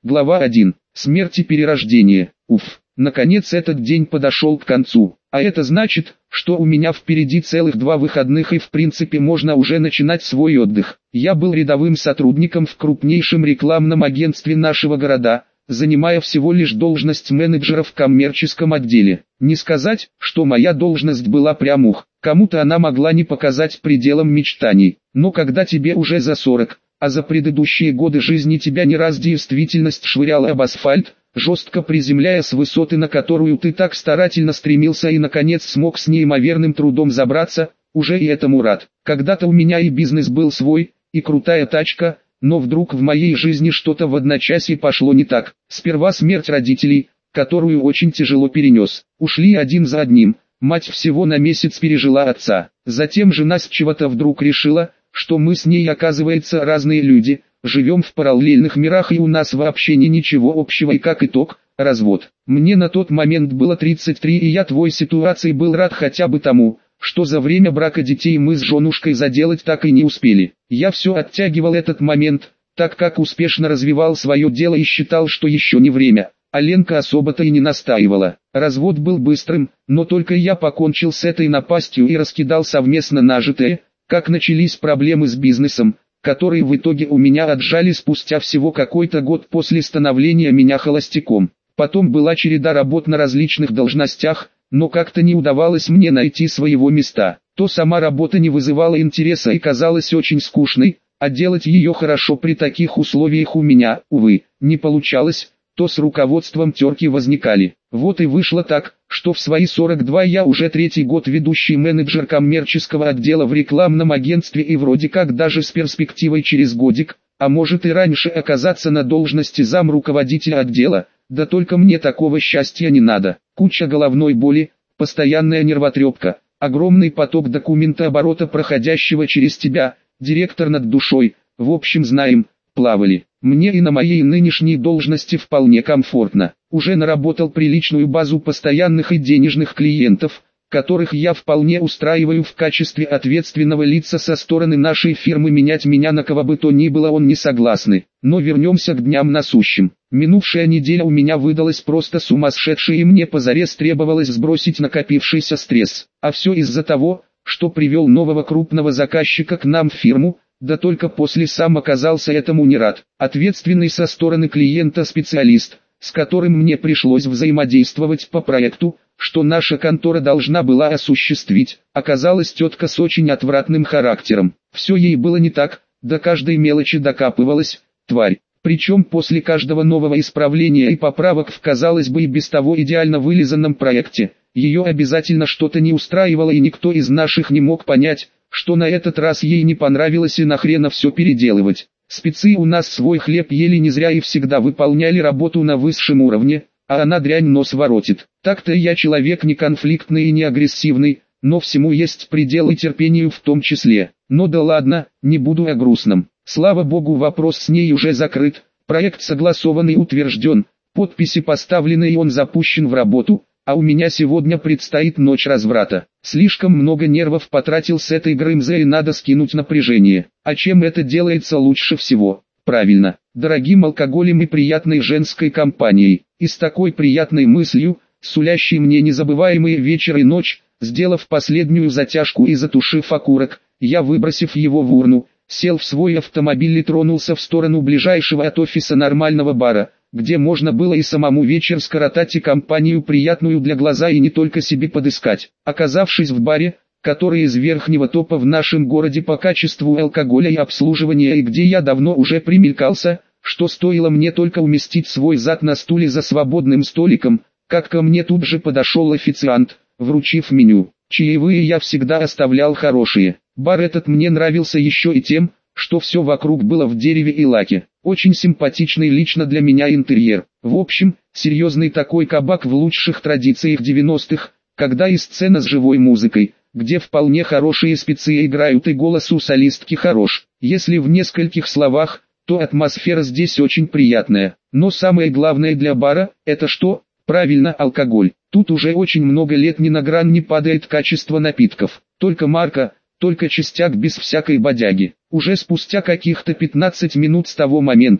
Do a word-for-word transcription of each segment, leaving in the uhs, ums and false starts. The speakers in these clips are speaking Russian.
Глава один. Смерть и перерождение. Уф, наконец этот день подошел к концу. А это значит, что у меня впереди целых два выходных и в принципе можно уже начинать свой отдых. Я был рядовым сотрудником в крупнейшем рекламном агентстве нашего города, занимая всего лишь должность менеджера в коммерческом отделе. Не сказать, что моя должность была прям ух, кому-то она могла не показать пределом мечтаний. Но когда тебе уже за сорок, а за предыдущие годы жизни тебя не раз действительность швыряла об асфальт, жестко приземляя с высоты, на которую ты так старательно стремился и наконец смог с неимоверным трудом забраться, уже и этому рад. Когда-то у меня и бизнес был свой, и крутая тачка, но вдруг в моей жизни что-то в одночасье пошло не так. Сперва смерть родителей, которую очень тяжело перенес. Ушли один за одним, мать всего на месяц пережила отца. Затем жена с чего-то вдруг решила, что мы с ней оказывается разные люди, живем в параллельных мирах и у нас вообще не ничего общего и как итог, развод. Мне на тот момент было тридцать три и я твой ситуации был рад хотя бы тому, что за время брака детей мы с женушкой заделать так и не успели. Я все оттягивал этот момент, так как успешно развивал свое дело и считал, что еще не время. А Ленка особо-то и не настаивала. Развод был быстрым, но только я покончил с этой напастью и раскидал совместно нажитое, как начались проблемы с бизнесом, которые в итоге у меня отжали спустя всего какой-то год после становления меня холостяком. Потом была череда работ на различных должностях, но как-то не удавалось мне найти своего места. То сама работа не вызывала интереса и казалась очень скучной, а делать ее хорошо при таких условиях у меня, увы, не получалось, то с руководством терки возникали. Вот и вышло так, что в свои сорок два я уже третий год ведущий менеджер коммерческого отдела в рекламном агентстве и вроде как даже с перспективой через годик, а может и раньше оказаться на должности замруководителя отдела, да только мне такого счастья не надо. Куча головной боли, постоянная нервотрепка, огромный поток документооборота, проходящего через тебя, директор над душой, в общем знаем, плавали. Мне и на моей нынешней должности вполне комфортно. Уже наработал приличную базу постоянных и денежных клиентов, которых я вполне устраиваю в качестве ответственного лица со стороны нашей фирмы. Менять меня на кого бы то ни было он не согласны. Но вернемся к дням насущим. Минувшая неделя у меня выдалась просто сумасшедшей и мне позарез требовалось сбросить накопившийся стресс. А все из-за того, что привел нового крупного заказчика к нам в фирму, да только после сам оказался этому не рад. Ответственный со стороны клиента специалист, с которым мне пришлось взаимодействовать по проекту, что наша контора должна была осуществить, оказалась тетка с очень отвратным характером. Все ей было не так, до каждой мелочи докапывалась, тварь. Причем после каждого нового исправления и поправок в, казалось бы, и без того идеально вылизанном проекте, ее обязательно что-то не устраивало и никто из наших не мог понять, что на этот раз ей не понравилось и нахрена все переделывать. Спецы у нас свой хлеб ели не зря и всегда выполняли работу на высшем уровне, а она дрянь нос воротит. Так-то я человек не конфликтный и не агрессивный, но всему есть предел и терпению в том числе. Но да ладно, не буду о грустном. Слава богу, вопрос с ней уже закрыт, проект согласован и утвержден, подписи поставлены и он запущен в работу. А у меня сегодня предстоит ночь разврата. Слишком много нервов потратил с этой Грымзой и надо скинуть напряжение. А чем это делается лучше всего? Правильно, дорогим алкоголем и приятной женской компанией. И с такой приятной мыслью, сулящей мне незабываемые вечер и ночь, сделав последнюю затяжку и затушив окурок, я, выбросив его в урну, сел в свой автомобиль и тронулся в сторону ближайшего от офиса нормального бара, где можно было и самому вечер скоротать и компанию приятную для глаза и не только себе подыскать. Оказавшись в баре, который из верхнего топа в нашем городе по качеству алкоголя и обслуживания и где я давно уже примелькался, что стоило мне только уместить свой зад на стуле за свободным столиком, как ко мне тут же подошел официант, вручив меню. Чаевые я всегда оставлял хорошие. Бар этот мне нравился еще и тем, что все вокруг было в дереве и лаке. Очень симпатичный лично для меня интерьер. В общем, серьезный такой кабак в лучших традициях девяностых, когда и сцена с живой музыкой, где вполне хорошие спецы играют и голос у солистки хорош. Если в нескольких словах, то атмосфера здесь очень приятная. Но самое главное для бара, это что? Правильно, алкоголь. Тут уже очень много лет ни на грань не падает качество напитков. Только марка, только чистяк без всякой бодяги. Уже спустя каких-то пятнадцать минут с того момента,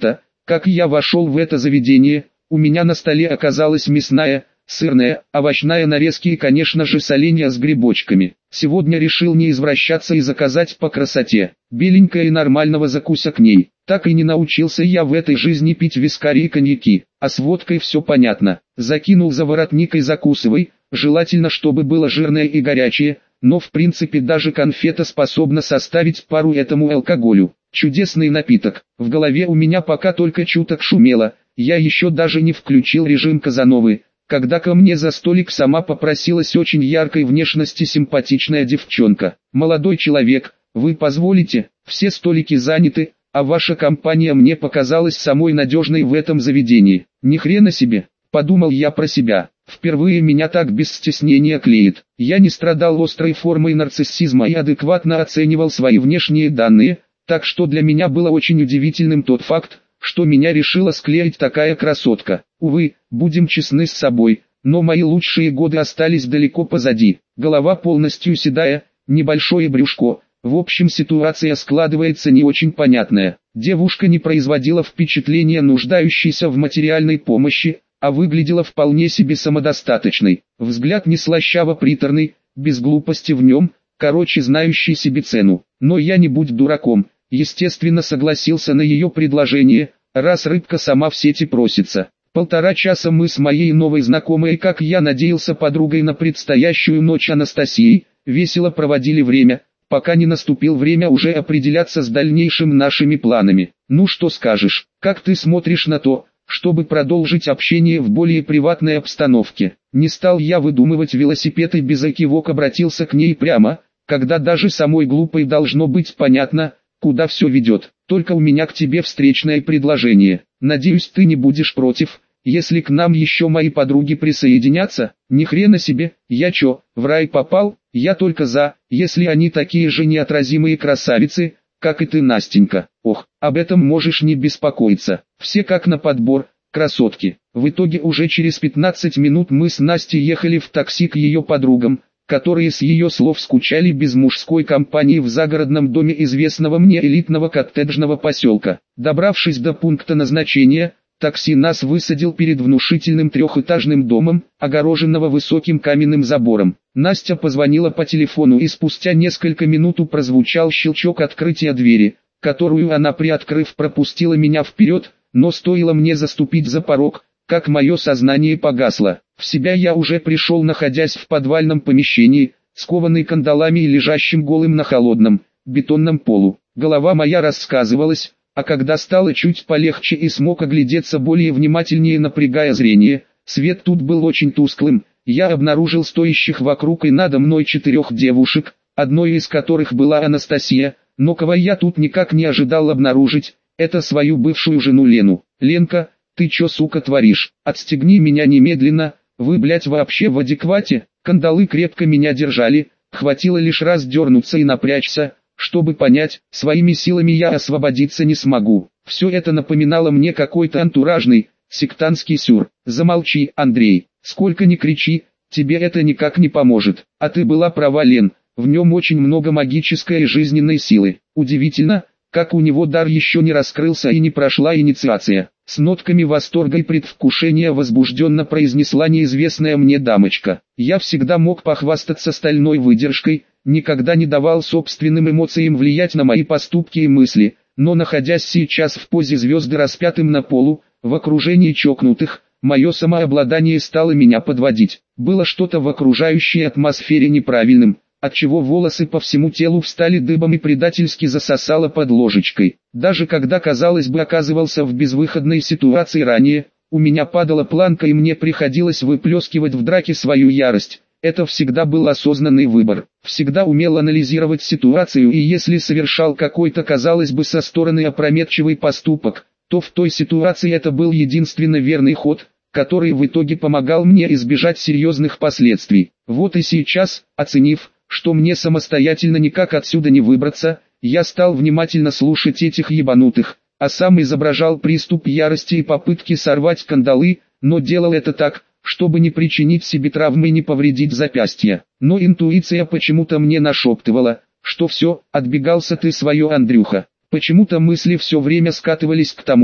Как я вошел в это заведение, у меня на столе оказалась мясная, сырная, овощная нарезки и, конечно же, соленья с грибочками. Сегодня решил не извращаться и заказать по красоте, беленькое и нормального закуся к ней. Так и не научился я в этой жизни пить вискари и коньяки, а с водкой все понятно. Закинул за воротник и закусывай, желательно чтобы было жирное и горячее, но в принципе даже конфета способна составить пару этому алкоголю. Чудесный напиток. В голове у меня пока только чуток шумело, я еще даже не включил режим Казановы, когда ко мне за столик сама попросилась очень яркой внешности симпатичная девчонка. «Молодой человек, вы позволите, все столики заняты, а ваша компания мне показалась самой надежной в этом заведении». Ни хрена себе, подумал я про себя, впервые меня так без стеснения клеит. Я не страдал острой формой нарциссизма и адекватно оценивал свои внешние данные, так что для меня было очень удивительным тот факт, что меня решила склеить такая красотка. Увы, будем честны с собой, но мои лучшие годы остались далеко позади. Голова полностью седая, небольшое брюшко. В общем, ситуация складывается не очень понятная. Девушка не производила впечатления нуждающейся в материальной помощи, а выглядела вполне себе самодостаточной. Взгляд не слащаво-приторный, без глупости в нем, короче, знающий себе цену. Но я, не будь дураком, естественно согласился на ее предложение, раз рыбка сама в сети просится. Полтора часа мы с моей новой знакомой, как я надеялся, подругой на предстоящую ночь Анастасией, весело проводили время, пока не наступил время уже определяться с дальнейшим нашими планами. Ну что скажешь, как ты смотришь на то, чтобы продолжить общение в более приватной обстановке? Не стал я выдумывать велосипед и без экивок обратился к ней прямо, когда даже самой глупой должно быть понятно, куда все ведет. Только у меня к тебе встречное предложение. Надеюсь, ты не будешь против, если к нам еще мои подруги присоединятся? Ни хрена себе, я чё, в рай попал? Я только за, если они такие же неотразимые красавицы, как и ты, Настенька. Ох, об этом можешь не беспокоиться. Все как на подбор, красотки. В итоге уже через пятнадцать минут мы с Настей ехали в такси к ее подругам, которые с ее слов скучали без мужской компании в загородном доме известного мне элитного коттеджного поселка. Добравшись до пункта назначения, такси нас высадил перед внушительным трехэтажным домом, огороженного высоким каменным забором. Настя позвонила по телефону, и спустя несколько минут прозвучал щелчок открытия двери, которую она, приоткрыв, пропустила меня вперед, но стоило мне заступить за порог, как мое сознание погасло. В себя я уже пришел, находясь в подвальном помещении, скованный кандалами и лежащим голым на холодном, бетонном полу. Голова моя рассказывалась, а когда стало чуть полегче и смог оглядеться более внимательнее, напрягая зрение, свет тут был очень тусклым, я обнаружил стоящих вокруг и надо мной четырех девушек, одной из которых была Анастасия, но кого я тут никак не ожидал обнаружить, это свою бывшую жену Лену. «Ленка, ты чё, сука, творишь? Отстегни меня немедленно, вы, блять, вообще в адеквате?» Кандалы крепко меня держали, хватило лишь раз дернуться и напрячься, чтобы понять, своими силами я освободиться не смогу. Все это напоминало мне какой-то антуражный, сектантский сюр. «Замолчи, Андрей, сколько ни кричи, тебе это никак не поможет. А ты была права, Лен, в нем очень много магической и жизненной силы. Удивительно, как у него дар еще не раскрылся и не прошла инициация». С нотками восторга и предвкушения возбужденно произнесла неизвестная мне дамочка. Я всегда мог похвастаться стальной выдержкой, никогда не давал собственным эмоциям влиять на мои поступки и мысли, но находясь сейчас в позе звезды распятым на полу, в окружении чокнутых, мое самообладание стало меня подводить. Было что-то в окружающей атмосфере неправильным, отчего волосы по всему телу встали дыбом и предательски засосало под ложечкой. Даже когда, казалось бы, оказывался в безвыходной ситуации ранее, у меня падала планка и мне приходилось выплескивать в драке свою ярость. Это всегда был осознанный выбор. Всегда умел анализировать ситуацию, и если совершал какой-то, казалось бы, со стороны опрометчивый поступок, то в той ситуации это был единственно верный ход, который в итоге помогал мне избежать серьезных последствий. Вот и сейчас, оценив, что мне самостоятельно никак отсюда не выбраться, я стал внимательно слушать этих ебанутых, а сам изображал приступ ярости и попытки сорвать кандалы, но делал это так, чтобы не причинить себе травмы и не повредить запястья. Но интуиция почему-то мне нашептывала, что все, отбегался ты свое, Андрюха. Почему-то мысли все время скатывались к тому,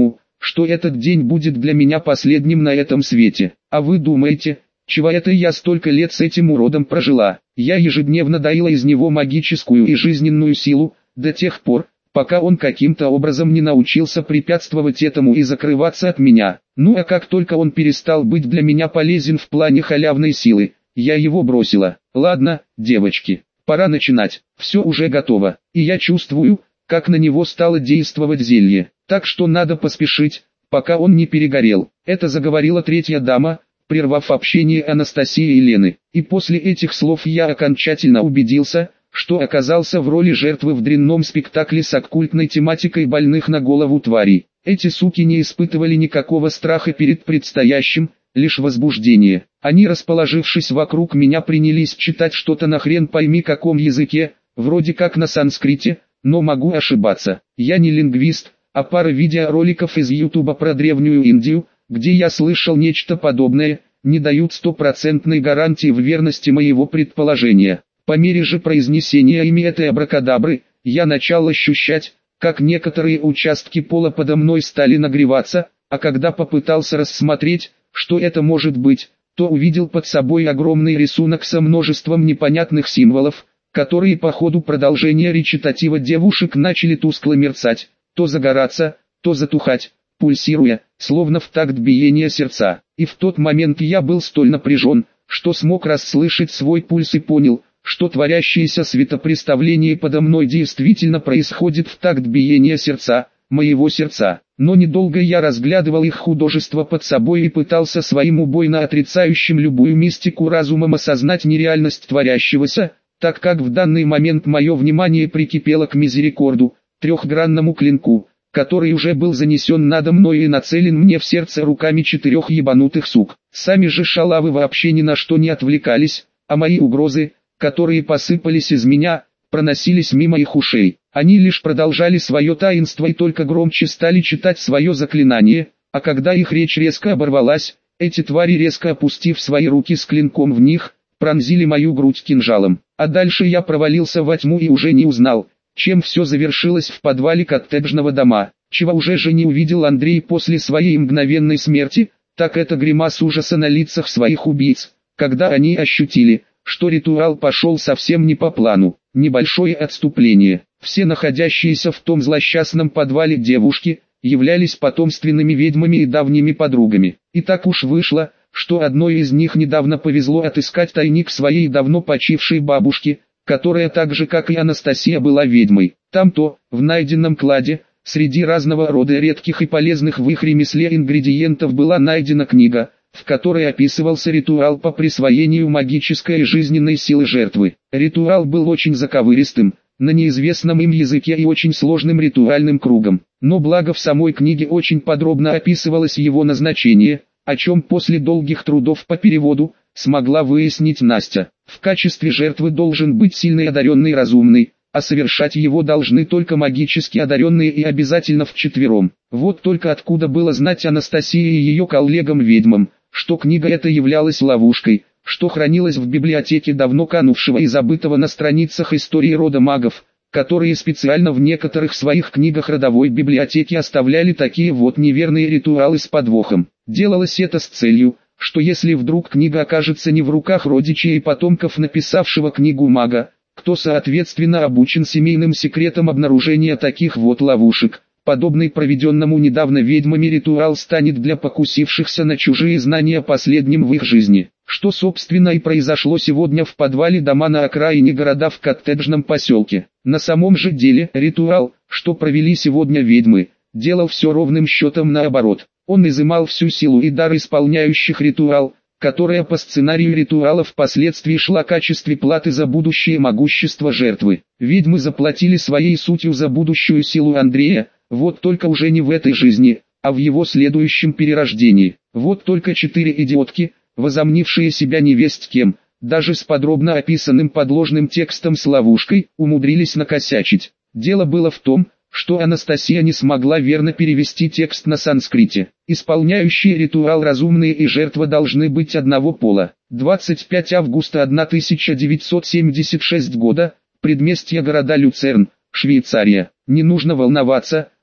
что этот день будет для меня последним на этом свете. А вы думаете, чего это я столько лет с этим уродом прожила? Я ежедневно доила из него магическую и жизненную силу, до тех пор, пока он каким-то образом не научился препятствовать этому и закрываться от меня. Ну а как только он перестал быть для меня полезен в плане халявной силы, я его бросила. Ладно, девочки, пора начинать. Все уже готово, и я чувствую, как на него стало действовать зелье. Так что надо поспешить, пока он не перегорел. Это заговорила третья дама, прервав общение Анастасии и Лены. И после этих слов я окончательно убедился, что оказался в роли жертвы в дрянном спектакле с оккультной тематикой больных на голову тварей. Эти суки не испытывали никакого страха перед предстоящим, лишь возбуждение. Они, расположившись вокруг меня, принялись читать что-то на хрен пойми каком языке, вроде как на санскрите, но могу ошибаться. Я не лингвист, а пара видеороликов из ютуба про древнюю Индию, где я слышал нечто подобное, не дают стопроцентной гарантии в верности моего предположения. По мере же произнесения ими этой абракадабры, я начал ощущать, как некоторые участки пола подо мной стали нагреваться, а когда попытался рассмотреть, что это может быть, то увидел под собой огромный рисунок со множеством непонятных символов, которые по ходу продолжения речитатива девушек начали тускло мерцать, то загораться, то затухать, пульсируя, словно в такт биения сердца. И в тот момент я был столь напряжен, что смог расслышать свой пульс и понял, что творящееся светопреставление подо мной действительно происходит в такт биения сердца, моего сердца. Но недолго я разглядывал их художество под собой и пытался своим убойно отрицающим любую мистику разумом осознать нереальность творящегося, так как в данный момент мое внимание прикипело к мизерикорду, трехгранному клинку, который уже был занесен надо мной и нацелен мне в сердце руками четырех ебанутых сук. Сами же шалавы вообще ни на что не отвлекались, а мои угрозы, которые посыпались из меня, проносились мимо их ушей. Они лишь продолжали свое таинство и только громче стали читать свое заклинание, а когда их речь резко оборвалась, эти твари, резко опустив свои руки с клинком в них, пронзили мою грудь кинжалом. А дальше я провалился во тьму и уже не узнал, чем все завершилось в подвале коттеджного дома. Чего уже же не увидел Андрей после своей мгновенной смерти, так это гримас ужаса на лицах своих убийц, когда они ощутили, что ритуал пошел совсем не по плану. Небольшое отступление. Все находящиеся в том злосчастном подвале девушки являлись потомственными ведьмами и давними подругами. И так уж вышло, что одной из них недавно повезло отыскать тайник своей давно почившей бабушки, которая так же как и Анастасия была ведьмой. Там-то, в найденном кладе, среди разного рода редких и полезных в их ремесле ингредиентов была найдена книга, в которой описывался ритуал по присвоению магической и жизненной силы жертвы. Ритуал был очень заковыристым, на неизвестном им языке и очень сложным ритуальным кругом. Но благо в самой книге очень подробно описывалось его назначение, о чем после долгих трудов по переводу смогла выяснить Настя. В качестве жертвы должен быть сильный одаренный разумный, а совершать его должны только магически одаренные и обязательно вчетвером. Вот только откуда было знать Анастасии и ее коллегам-ведьмам, что книга эта являлась ловушкой, что хранилась в библиотеке давно канувшего и забытого на страницах истории рода магов, которые специально в некоторых своих книгах родовой библиотеки оставляли такие вот неверные ритуалы с подвохом. Делалось это с целью, что если вдруг книга окажется не в руках родичей и потомков написавшего книгу мага, кто соответственно обучен семейным секретам обнаружения таких вот ловушек, подобный проведенному недавно ведьмами ритуал станет для покусившихся на чужие знания последним в их жизни. Что собственно и произошло сегодня в подвале дома на окраине города в коттеджном поселке. На самом же деле ритуал, что провели сегодня ведьмы, делал все ровным счетом наоборот. Он изымал всю силу и дар исполняющих ритуал, которая по сценарию ритуала впоследствии шла в качестве платы за будущее могущество жертвы. Ведьмы заплатили своей сутью за будущую силу Андрея, вот только уже не в этой жизни, а в его следующем перерождении. Вот только четыре идиотки, возомнившие себя невесть кем, даже с подробно описанным подложным текстом с ловушкой, умудрились накосячить. Дело было в том, что Анастасия не смогла верно перевести текст на санскрите. Исполняющие ритуал разумные и жертва должны быть одного пола. двадцать пятого августа тысяча девятьсот семьдесят шестого года, предместье города Люцерн, Швейцария. Не нужно волноваться,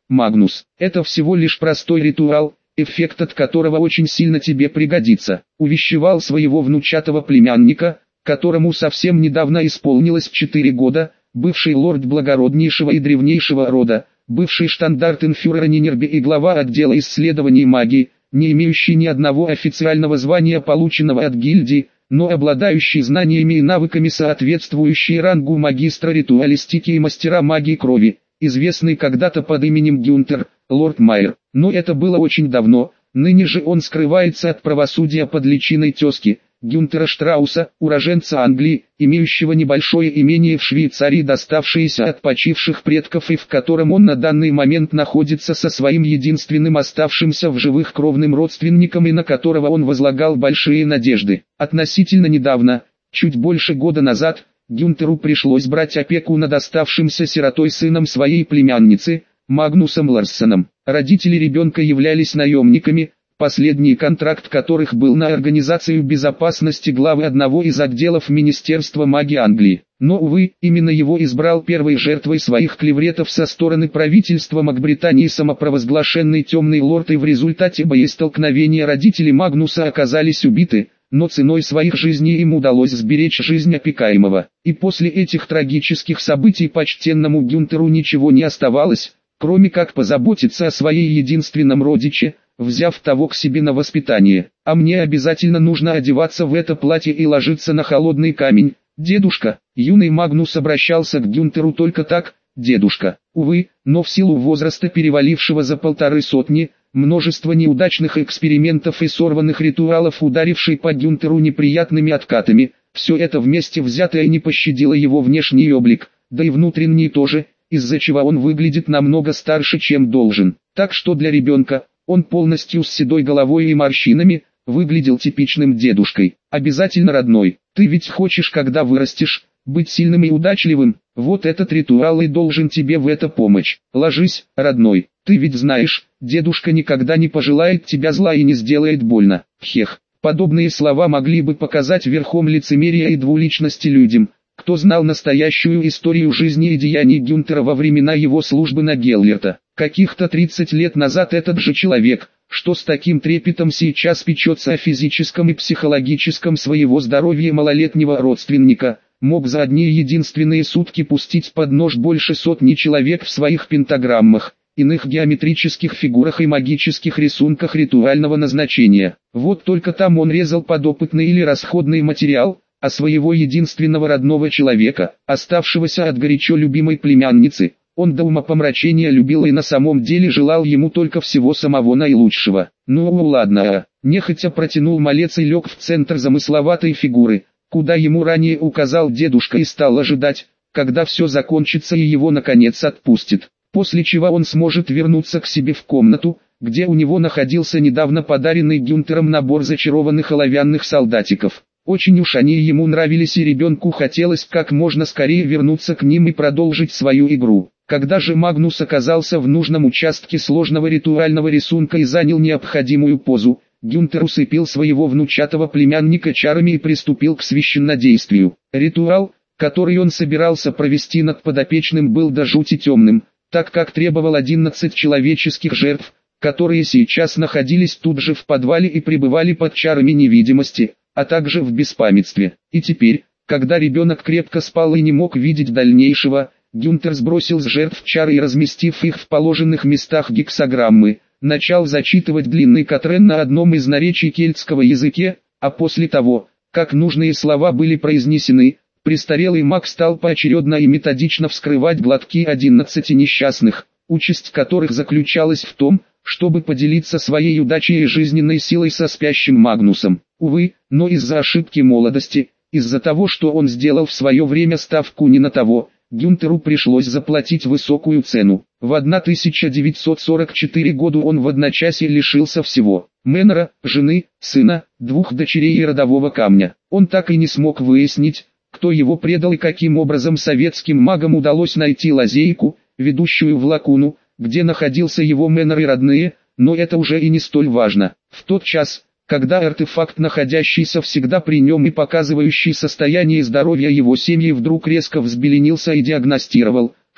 Магнус, это всего лишь простой ритуал, эффект от которого очень сильно тебе пригодится, увещевал своего внучатого племянника, которому совсем недавно исполнилось четыре года, бывший лорд благороднейшего и древнейшего рода, бывший штандартенфюрер Нинербе и глава отдела исследований магии, не имеющий ни одного официального звания, полученного от гильдии, но обладающий знаниями и навыками, соответствующие рангу магистра ритуалистики и мастера магии крови, известный когда-то под именем Гюнтер, лорд Майер. Но это было очень давно, ныне же он скрывается от правосудия под личиной тезки, Гюнтера Штрауса, уроженца Англии, имеющего небольшое имение в Швейцарии, доставшееся от почивших предков, и в котором он на данный момент находится со своим единственным оставшимся в живых кровным родственником, и на которого он возлагал большие надежды. Относительно недавно, чуть больше года назад, Гюнтеру пришлось брать опеку над оставшимся сиротой сыном своей племянницы, Магнусом Ларссоном. Родители ребенка являлись наемниками, последний контракт которых был на организацию безопасности главы одного из отделов Министерства магии Англии. Но, увы, именно его избрал первой жертвой своих клевретов со стороны правительства Макбритании самопровозглашенный темный лорд, и в результате боестолкновения родители Магнуса оказались убиты, но ценой своих жизней им удалось сберечь жизнь опекаемого. И после этих трагических событий почтенному Гюнтеру ничего не оставалось, кроме как позаботиться о своей единственном родиче, взяв того к себе на воспитание. А мне обязательно нужно одеваться в это платье и ложиться на холодный камень, дедушка. Юный Магнус обращался к Гюнтеру только так, дедушка. Увы, но в силу возраста, перевалившего за полторы сотни, множество неудачных экспериментов и сорванных ритуалов, ударивший по Гюнтеру неприятными откатами, все это вместе взятое не пощадило его внешний облик, да и внутренний тоже, из-за чего он выглядит намного старше, чем должен. Так что для ребенка, он полностью с седой головой и морщинами, выглядел типичным дедушкой. Обязательно родной, ты ведь хочешь, когда вырастешь, быть сильным и удачливым, вот этот ритуал и должен тебе в это помочь. Ложись, родной, ты ведь знаешь, дедушка никогда не пожелает тебя зла и не сделает больно. Хех, подобные слова могли бы показать верхом лицемерия и двуличности людям, кто знал настоящую историю жизни и деяний Гюнтера во времена его службы на Геллерта. Каких-то тридцать лет назад этот же человек, что с таким трепетом сейчас печется о физическом и психологическом своего здоровья малолетнего родственника, мог за одни единственные сутки пустить под нож больше сотни человек в своих пентаграммах, иных геометрических фигурах и магических рисунках ритуального назначения. Вот только там он резал подопытный или расходный материал, а своего единственного родного человека, оставшегося от горячо любимой племянницы, он до умопомрачения любил и на самом деле желал ему только всего самого наилучшего. Ну ладно, нехотя протянул малец и лег в центр замысловатой фигуры, куда ему ранее указал дедушка, и стал ожидать, когда все закончится и его наконец отпустит, после чего он сможет вернуться к себе в комнату, где у него находился недавно подаренный Гюнтером набор зачарованных оловянных солдатиков. Очень уж они ему нравились, и ребенку хотелось как можно скорее вернуться к ним и продолжить свою игру. Когда же Магнус оказался в нужном участке сложного ритуального рисунка и занял необходимую позу, Гюнтер усыпил своего внучатого племянника чарами и приступил к священнодействию. Ритуал, который он собирался провести над подопечным, был до жути темным, так как требовал одиннадцать человеческих жертв, которые сейчас находились тут же в подвале и пребывали под чарами невидимости, а также в беспамятстве. И теперь, когда ребенок крепко спал и не мог видеть дальнейшего, Гюнтер сбросил с жертв чары и, разместив их в положенных местах гексаграммы, начал зачитывать длинный катрен на одном из наречий кельтского языке, а после того, как нужные слова были произнесены, престарелый маг стал поочередно и методично вскрывать глотки одиннадцати несчастных, участь которых заключалась в том, чтобы поделиться своей удачей и жизненной силой со спящим Магнусом. Увы, но из-за ошибки молодости, из-за того, что он сделал в свое время ставку не на того, Гюнтеру пришлось заплатить высокую цену. В тысяча девятьсот сорок четвёртом году он в одночасье лишился всего: Мэннера, жены, сына, двух дочерей и родового камня. Он так и не смог выяснить, кто его предал и каким образом советским магам удалось найти лазейку, ведущую в лагуну, где находился его Мэннер и родные, но это уже и не столь важно. В тот час, когда артефакт, находящийся всегда при нем и показывающий состояние здоровья его семьи, вдруг резко взбеленился и диагностировал,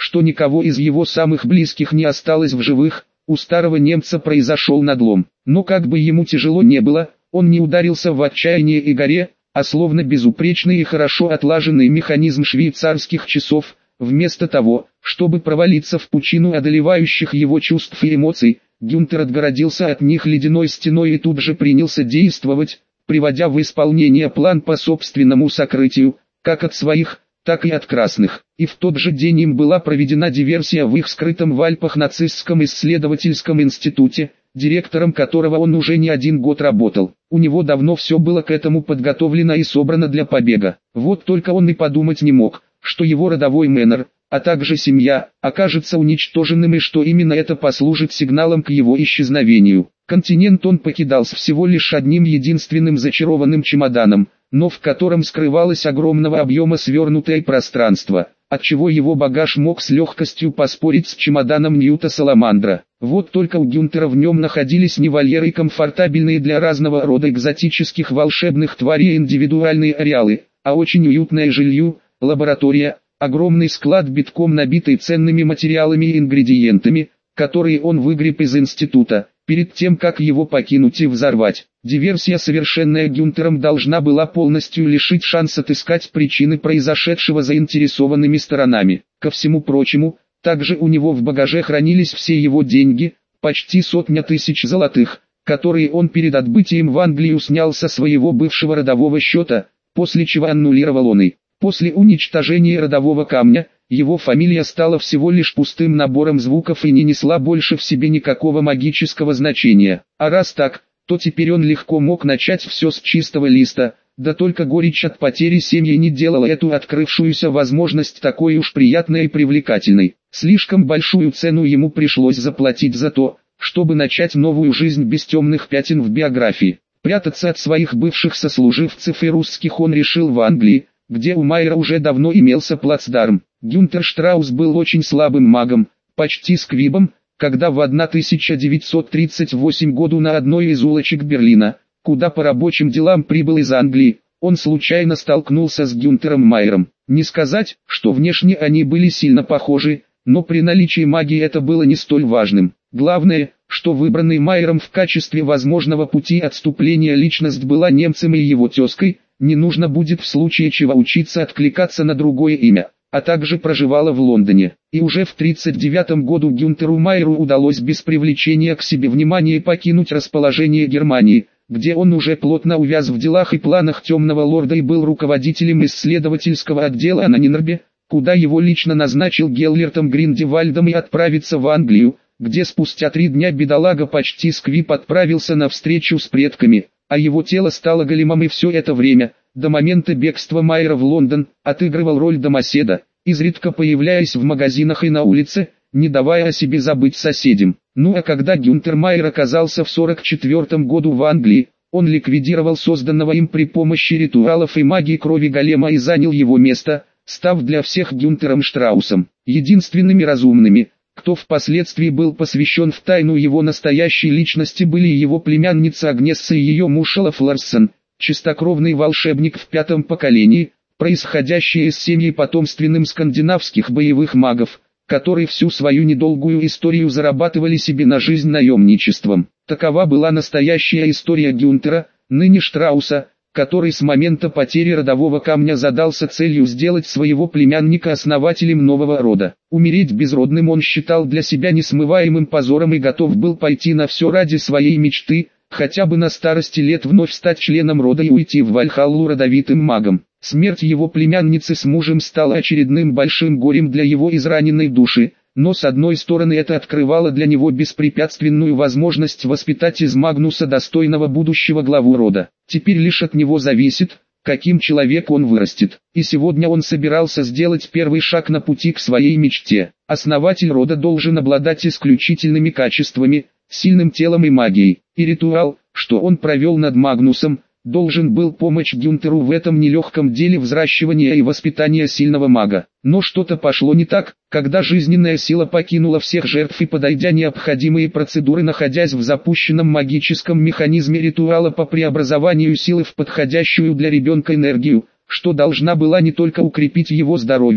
что никого из его самых близких не осталось в живых, у старого немца произошел надлом. Но как бы ему тяжело не было, он не ударился в отчаяние и горе, а словно безупречный и хорошо отлаженный механизм швейцарских часов, вместо того, чтобы провалиться в пучину одолевающих его чувств и эмоций, Гюнтер отгородился от них ледяной стеной и тут же принялся действовать, приводя в исполнение план по собственному сокрытию, как от своих, так и от красных. И в тот же день им была проведена диверсия в их скрытом в Альпах нацистском исследовательском институте, директором которого он уже не один год работал. У него давно все было к этому подготовлено и собрано для побега. Вот только он и подумать не мог, что его родовой Мэннер, а также семья, окажется уничтоженным и что именно это послужит сигналом к его исчезновению. Континент он покидал с всего лишь одним единственным зачарованным чемоданом, но в котором скрывалось огромного объема свернутое пространство, отчего его багаж мог с легкостью поспорить с чемоданом Ньюта Саламандра. Вот только у Гюнтера в нем находились не вольеры комфортабельные для разного рода экзотических волшебных тварей индивидуальные ареалы, а очень уютное жилье, лаборатория, огромный склад битком набитый ценными материалами и ингредиентами, которые он выгреб из института, перед тем как его покинуть и взорвать. Диверсия, совершенная Гюнтером, должна была полностью лишить шанс отыскать причины произошедшего заинтересованными сторонами. Ко всему прочему, также у него в багаже хранились все его деньги, почти сотня тысяч золотых, которые он перед отбытием в Англию снял со своего бывшего родового счета, после чего аннулировал он и. После уничтожения родового камня, его фамилия стала всего лишь пустым набором звуков и не несла больше в себе никакого магического значения. А раз так, то теперь он легко мог начать все с чистого листа, да только горечь от потери семьи не делала эту открывшуюся возможность такой уж приятной и привлекательной. Слишком большую цену ему пришлось заплатить за то, чтобы начать новую жизнь без темных пятен в биографии. Прятаться от своих бывших сослуживцев и русских он решил в Англии, где у Майера уже давно имелся плацдарм. Гюнтер Штраус был очень слабым магом, почти сквибом, когда в тысяча девятьсот тридцать восьмом году на одной из улочек Берлина, куда по рабочим делам прибыл из Англии, он случайно столкнулся с Гюнтером Майером. Не сказать, что внешне они были сильно похожи, но при наличии магии это было не столь важным. Главное, что выбранный Майером в качестве возможного пути отступления личность была немцем и его тезкой, не нужно будет в случае чего учиться откликаться на другое имя, а также проживала в Лондоне. И уже в тридцать девятом году Гюнтеру Майеру удалось без привлечения к себе внимания покинуть расположение Германии, где он уже плотно увяз в делах и планах Темного Лорда и был руководителем исследовательского отдела на Нинербе, куда его лично назначил Геллертом Гриндевальдом, и отправиться в Англию, где спустя три дня бедолага почти сквиб отправился на встречу с предками, а его тело стало големом и все это время, до момента бегства Майера в Лондон, отыгрывал роль домоседа, изредка появляясь в магазинах и на улице, не давая о себе забыть соседям. Ну а когда Гюнтер Майер оказался в сорок четвёртом году в Англии, он ликвидировал созданного им при помощи ритуалов и магии крови голема и занял его место, став для всех Гюнтером Штраусом. Единственными разумными, кто впоследствии был посвящен в тайну его настоящей личности, были его племянница Агнесса и ее муж Олаф Ларссон, чистокровный волшебник в пятом поколении, происходящий из семьи потомственным скандинавских боевых магов, которые всю свою недолгую историю зарабатывали себе на жизнь наемничеством. Такова была настоящая история Гюнтера, ныне Штрауса, который с момента потери родового камня задался целью сделать своего племянника основателем нового рода. Умереть безродным он считал для себя несмываемым позором и готов был пойти на все ради своей мечты, хотя бы на старости лет вновь стать членом рода и уйти в Вальхаллу родовитым магом. Смерть его племянницы с мужем стала очередным большим горем для его израненной души, но с одной стороны это открывало для него беспрепятственную возможность воспитать из Магнуса достойного будущего главу рода. Теперь лишь от него зависит, каким человеком он вырастет. И сегодня он собирался сделать первый шаг на пути к своей мечте. Основатель рода должен обладать исключительными качествами, сильным телом и магией. И ритуал, что он провел над Магнусом, должен был помочь Гюнтеру в этом нелегком деле взращивания и воспитания сильного мага. Но что-то пошло не так, когда жизненная сила покинула всех жертв и, подойдя необходимые процедуры, находясь в запущенном магическом механизме ритуала по преобразованию силы в подходящую для ребенка энергию, что должна была не только укрепить его здоровье,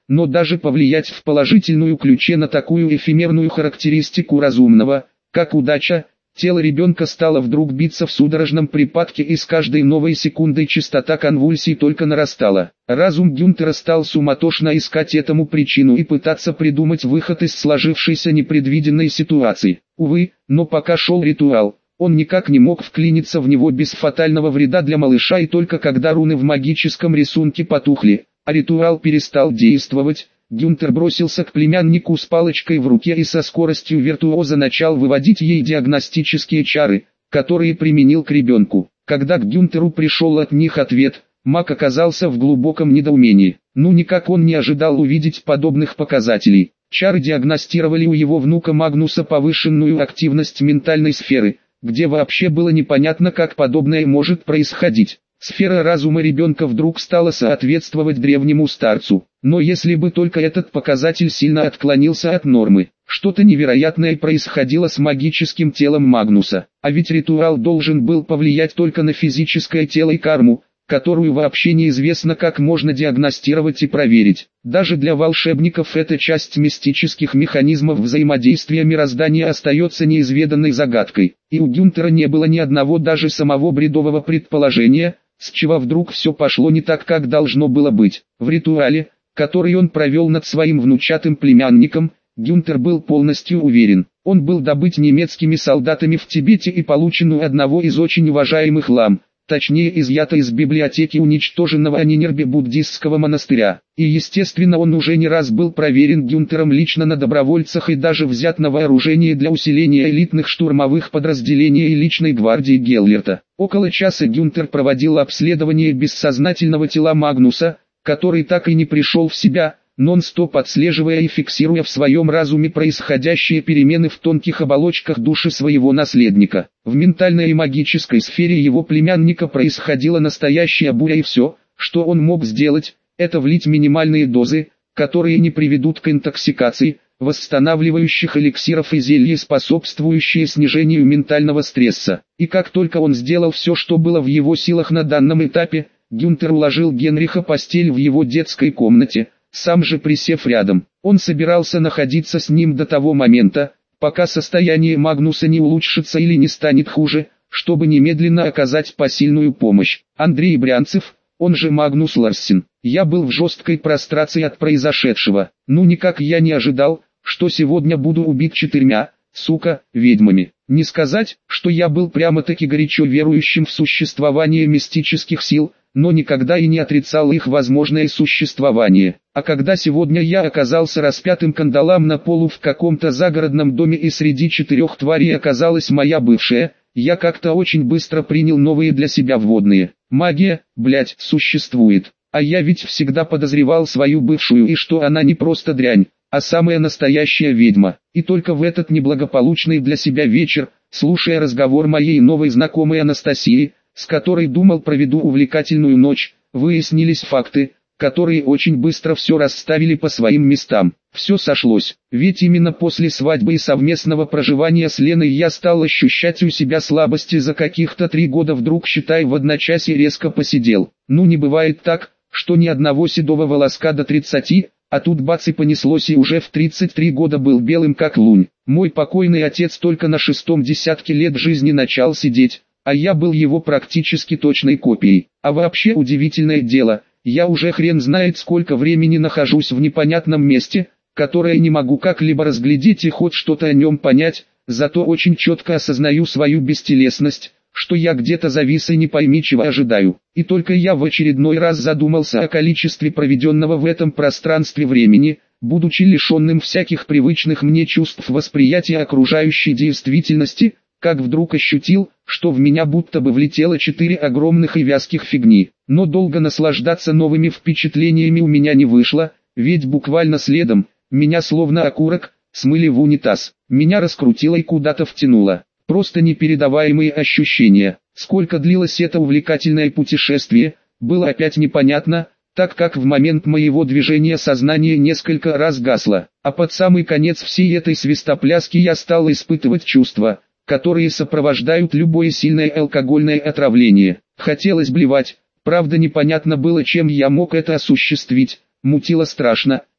но даже повлиять в положительную ключе на такую эфемерную характеристику разумного, как удача, тело ребенка стало вдруг биться в судорожном припадке, и с каждой новой секундой частота конвульсий только нарастала. Разум Гюнтера стал суматошно искать этому причину и пытаться придумать выход из сложившейся непредвиденной ситуации. Увы, но пока шел ритуал, он никак не мог вклиниться в него без фатального вреда для малыша, и только когда руны в магическом рисунке потухли, а ритуал перестал действовать, Гюнтер бросился к племяннику с палочкой в руке и со скоростью виртуоза начал выводить ей диагностические чары, которые применил к ребенку. Когда к Гюнтеру пришел от них ответ, маг оказался в глубоком недоумении. Ну никак он не ожидал увидеть подобных показателей. Чары диагностировали у его внука Магнуса повышенную активность ментальной сферы, где вообще было непонятно, как подобное может происходить. Сфера разума ребенка вдруг стала соответствовать древнему старцу. Но если бы только этот показатель сильно отклонился от нормы, что-то невероятное происходило с магическим телом Магнуса. А ведь ритуал должен был повлиять только на физическое тело и карму, которую вообще неизвестно, как можно диагностировать и проверить. Даже для волшебников эта часть мистических механизмов взаимодействия мироздания остается неизведанной загадкой. И у Гюнтера не было ни одного даже самого бредового предположения, с чего вдруг все пошло не так, как должно было быть. В ритуале, который он провел над своим внучатым племянником, Гюнтер был полностью уверен. Он был добыт немецкими солдатами в Тибете и получен у одного из очень уважаемых лам, точнее изъято из библиотеки уничтоженного Анинербе буддистского монастыря. И естественно он уже не раз был проверен Гюнтером лично на добровольцах и даже взят на вооружение для усиления элитных штурмовых подразделений и личной гвардии Геллерта. Около часа Гюнтер проводил обследование бессознательного тела Магнуса, который так и не пришел в себя, нон-стоп отслеживая и фиксируя в своем разуме происходящие перемены в тонких оболочках души своего наследника. В ментальной и магической сфере его племянника происходила настоящая буря, и все, что он мог сделать, это влить минимальные дозы, которые не приведут к интоксикации, восстанавливающих эликсиров и зелья, способствующие снижению ментального стресса. И как только он сделал все, что было в его силах на данном этапе, Гюнтер уложил Генриха в постель в его детской комнате, сам же присев рядом. Он собирался находиться с ним до того момента, пока состояние Магнуса не улучшится или не станет хуже, чтобы немедленно оказать посильную помощь. Андрей Брянцев, он же Магнус Ларсен. Я был в жесткой прострации от произошедшего. Ну никак я не ожидал, что сегодня буду убит четырьмя, сука, ведьмами. Не сказать, что я был прямо-таки горячо верующим в существование мистических сил, но никогда и не отрицал их возможное существование. А когда сегодня я оказался распятым кандалам на полу в каком-то загородном доме и среди четырех тварей оказалась моя бывшая, я как-то очень быстро принял новые для себя вводные. Магия, блять, существует. А я ведь всегда подозревал свою бывшую, и что она не просто дрянь, а самая настоящая ведьма. И только в этот неблагополучный для себя вечер, слушая разговор моей новой знакомой Анастасии, с которой думал проведу увлекательную ночь, выяснились факты, которые очень быстро все расставили по своим местам. Все сошлось, ведь именно после свадьбы и совместного проживания с Леной я стал ощущать у себя слабости. За каких-то три года вдруг, считай, в одночасье резко посидел. Ну не бывает так, что ни одного седого волоска до тридцати, а тут бац и понеслось, и уже в тридцать три года был белым как лунь. Мой покойный отец только на шестом десятке лет жизни начал сидеть, а я был его практически точной копией. А вообще удивительное дело, я уже хрен знает сколько времени нахожусь в непонятном месте, которое не могу как-либо разглядеть и хоть что-то о нем понять, зато очень четко осознаю свою бестелесность, что я где-то завис и не пойми чего ожидаю. И только я в очередной раз задумался о количестве проведенного в этом пространстве времени, будучи лишенным всяких привычных мне чувств восприятия окружающей действительности, как вдруг ощутил, что в меня будто бы влетело четыре огромных и вязких фигни. Но долго наслаждаться новыми впечатлениями у меня не вышло, ведь буквально следом, меня словно окурок, смыли в унитаз. Меня раскрутило и куда-то втянуло. Просто непередаваемые ощущения. Сколько длилось это увлекательное путешествие, было опять непонятно, так как в момент моего движения сознание несколько раз гасло. А под самый конец всей этой свистопляски я стал испытывать чувства, которые сопровождают любое сильное алкогольное отравление. Хотелось блевать, правда непонятно было, чем я мог это осуществить, мутило страшно,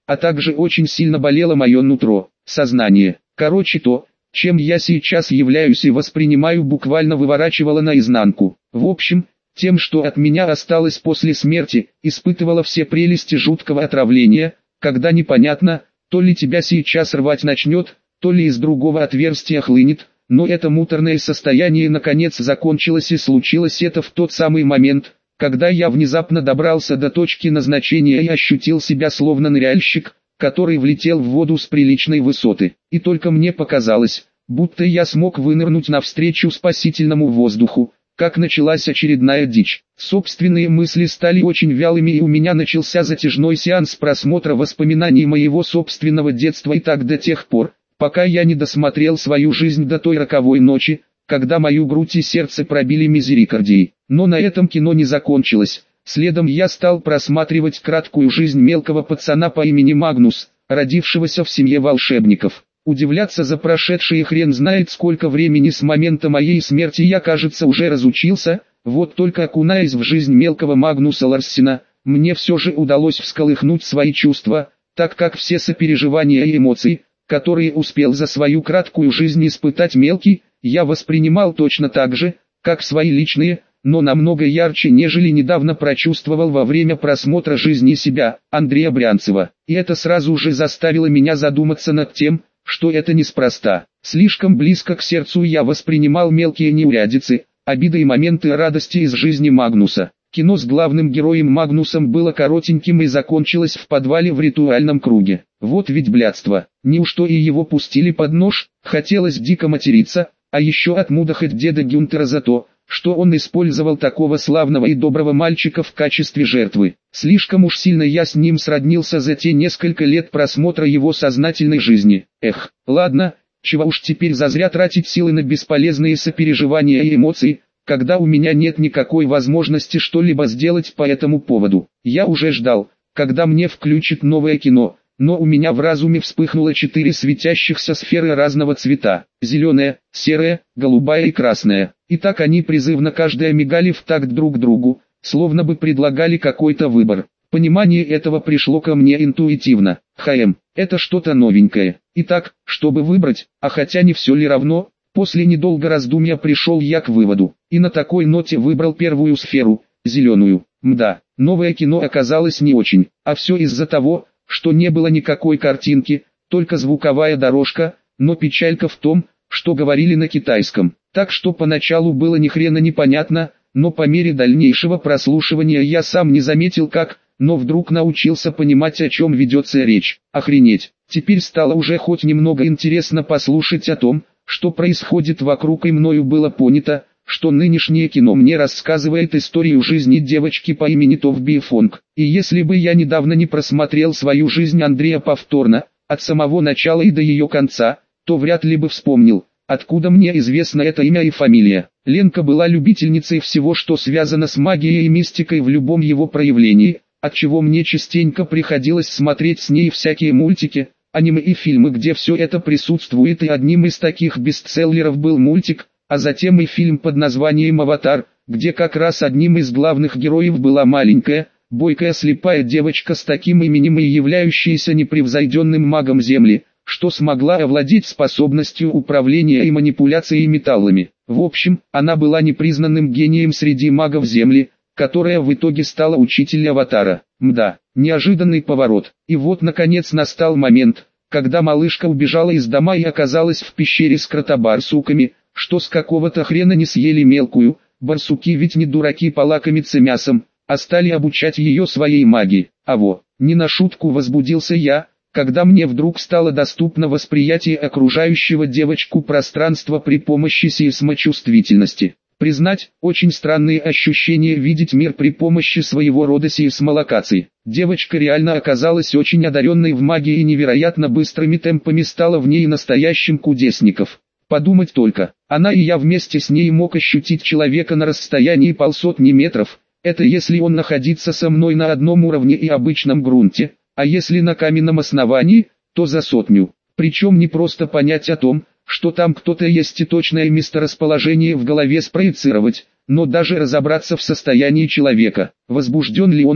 а также очень сильно болело мое нутро, сознание. Короче, то, чем я сейчас являюсь и воспринимаю, буквально выворачивало наизнанку. В общем, тем, что от меня осталось после смерти, испытывала все прелести жуткого отравления, когда непонятно, то ли тебя сейчас рвать начнет, то ли из другого отверстия хлынет, но это муторное состояние наконец закончилось, и случилось это в тот самый момент, когда я внезапно добрался до точки назначения и ощутил себя словно ныряльщик, который влетел в воду с приличной высоты. И только мне показалось, будто я смог вынырнуть навстречу спасительному воздуху, как началась очередная дичь. Собственные мысли стали очень вялыми, и у меня начался затяжной сеанс просмотра воспоминаний моего собственного детства, и так до тех пор, пока я не досмотрел свою жизнь до той роковой ночи, когда мою грудь и сердце пробили мизерикордией. Но на этом кино не закончилось. Следом я стал просматривать краткую жизнь мелкого пацана по имени Магнус, родившегося в семье волшебников. Удивляться за прошедшие хрен знает сколько времени с момента моей смерти я, кажется, уже разучился, вот только окунаясь в жизнь мелкого Магнуса Ларсена, мне все же удалось всколыхнуть свои чувства, так как все сопереживания и эмоции, которые успел за свою краткую жизнь испытать мелкий, я воспринимал точно так же, как свои личные, но намного ярче, нежели недавно прочувствовал во время просмотра жизни себя, Андрея Брянцева. И это сразу же заставило меня задуматься над тем, что это неспроста. Слишком близко к сердцу я воспринимал мелкие неурядицы, обиды и моменты радости из жизни Магнуса. Кино с главным героем Магнусом было коротеньким и закончилось в подвале в ритуальном круге. Вот ведь блядство. Неужто и его пустили под нож? Хотелось дико материться, а еще отмудохать деда Гюнтера за то, что он использовал такого славного и доброго мальчика в качестве жертвы. Слишком уж сильно я с ним сроднился за те несколько лет просмотра его сознательной жизни. Эх, ладно, чего уж теперь зазря тратить силы на бесполезные сопереживания и эмоции, когда у меня нет никакой возможности что-либо сделать по этому поводу. Я уже ждал, когда мне включат новое кино, но у меня в разуме вспыхнуло четыре светящихся сферы разного цвета: зеленая, серая, голубая и красная. И так они призывно каждая мигали в такт друг другу, словно бы предлагали какой-то выбор. Понимание этого пришло ко мне интуитивно. ХМ, это что-то новенькое. Итак, чтобы выбрать, а хотя не все ли равно, после недолго раздумья пришел я к выводу. И на такой ноте выбрал первую сферу, зеленую. Мда, новое кино оказалось не очень, а все из-за того, что не было никакой картинки, только звуковая дорожка, но печалька в том, что говорили на китайском. Так что поначалу было ни хрена непонятно, но по мере дальнейшего прослушивания я сам не заметил как, но вдруг научился понимать, о чем ведется речь. Охренеть, теперь стало уже хоть немного интересно послушать о том, что происходит вокруг, и мною было понято, что нынешнее кино мне рассказывает историю жизни девочки по имени Тов Бифонг. И если бы я недавно не просмотрел свою жизнь Андрея повторно, от самого начала и до ее конца, то вряд ли бы вспомнил, откуда мне известно это имя и фамилия. Ленка была любительницей всего, что связано с магией и мистикой в любом его проявлении, отчего мне частенько приходилось смотреть с ней всякие мультики, аниме и фильмы, где все это присутствует, и одним из таких бестселлеров был мультик, а затем и фильм под названием «Аватар», где как раз одним из главных героев была маленькая, бойкая слепая девочка с таким именем и являющаяся непревзойденным магом Земли, что смогла овладеть способностью управления и манипуляцией металлами. В общем, она была непризнанным гением среди магов Земли, которая в итоге стала учителем Аватара. Мда, неожиданный поворот. И вот наконец настал момент, когда малышка убежала из дома и оказалась в пещере с кротобарсуками, что с какого-то хрена не съели мелкую, барсуки ведь не дураки полакомиться мясом, а стали обучать ее своей магии. А во, не на шутку возбудился я, когда мне вдруг стало доступно восприятие окружающего девочку пространства при помощи сейсмочувствительности. Признать, очень странные ощущения видеть мир при помощи своего рода сейсмолокации. Девочка реально оказалась очень одаренной в магии и невероятно быстрыми темпами стала в ней настоящим кудесником. Подумать только, она и я вместе с ней мог ощутить человека на расстоянии полсотни метров, это если он находится со мной на одном уровне и обычном грунте, а если на каменном основании, то за сотню. Причем не просто понять о том, что там кто-то есть и точное месторасположение в голове спроецировать, но даже разобраться в состоянии человека, возбужден ли он,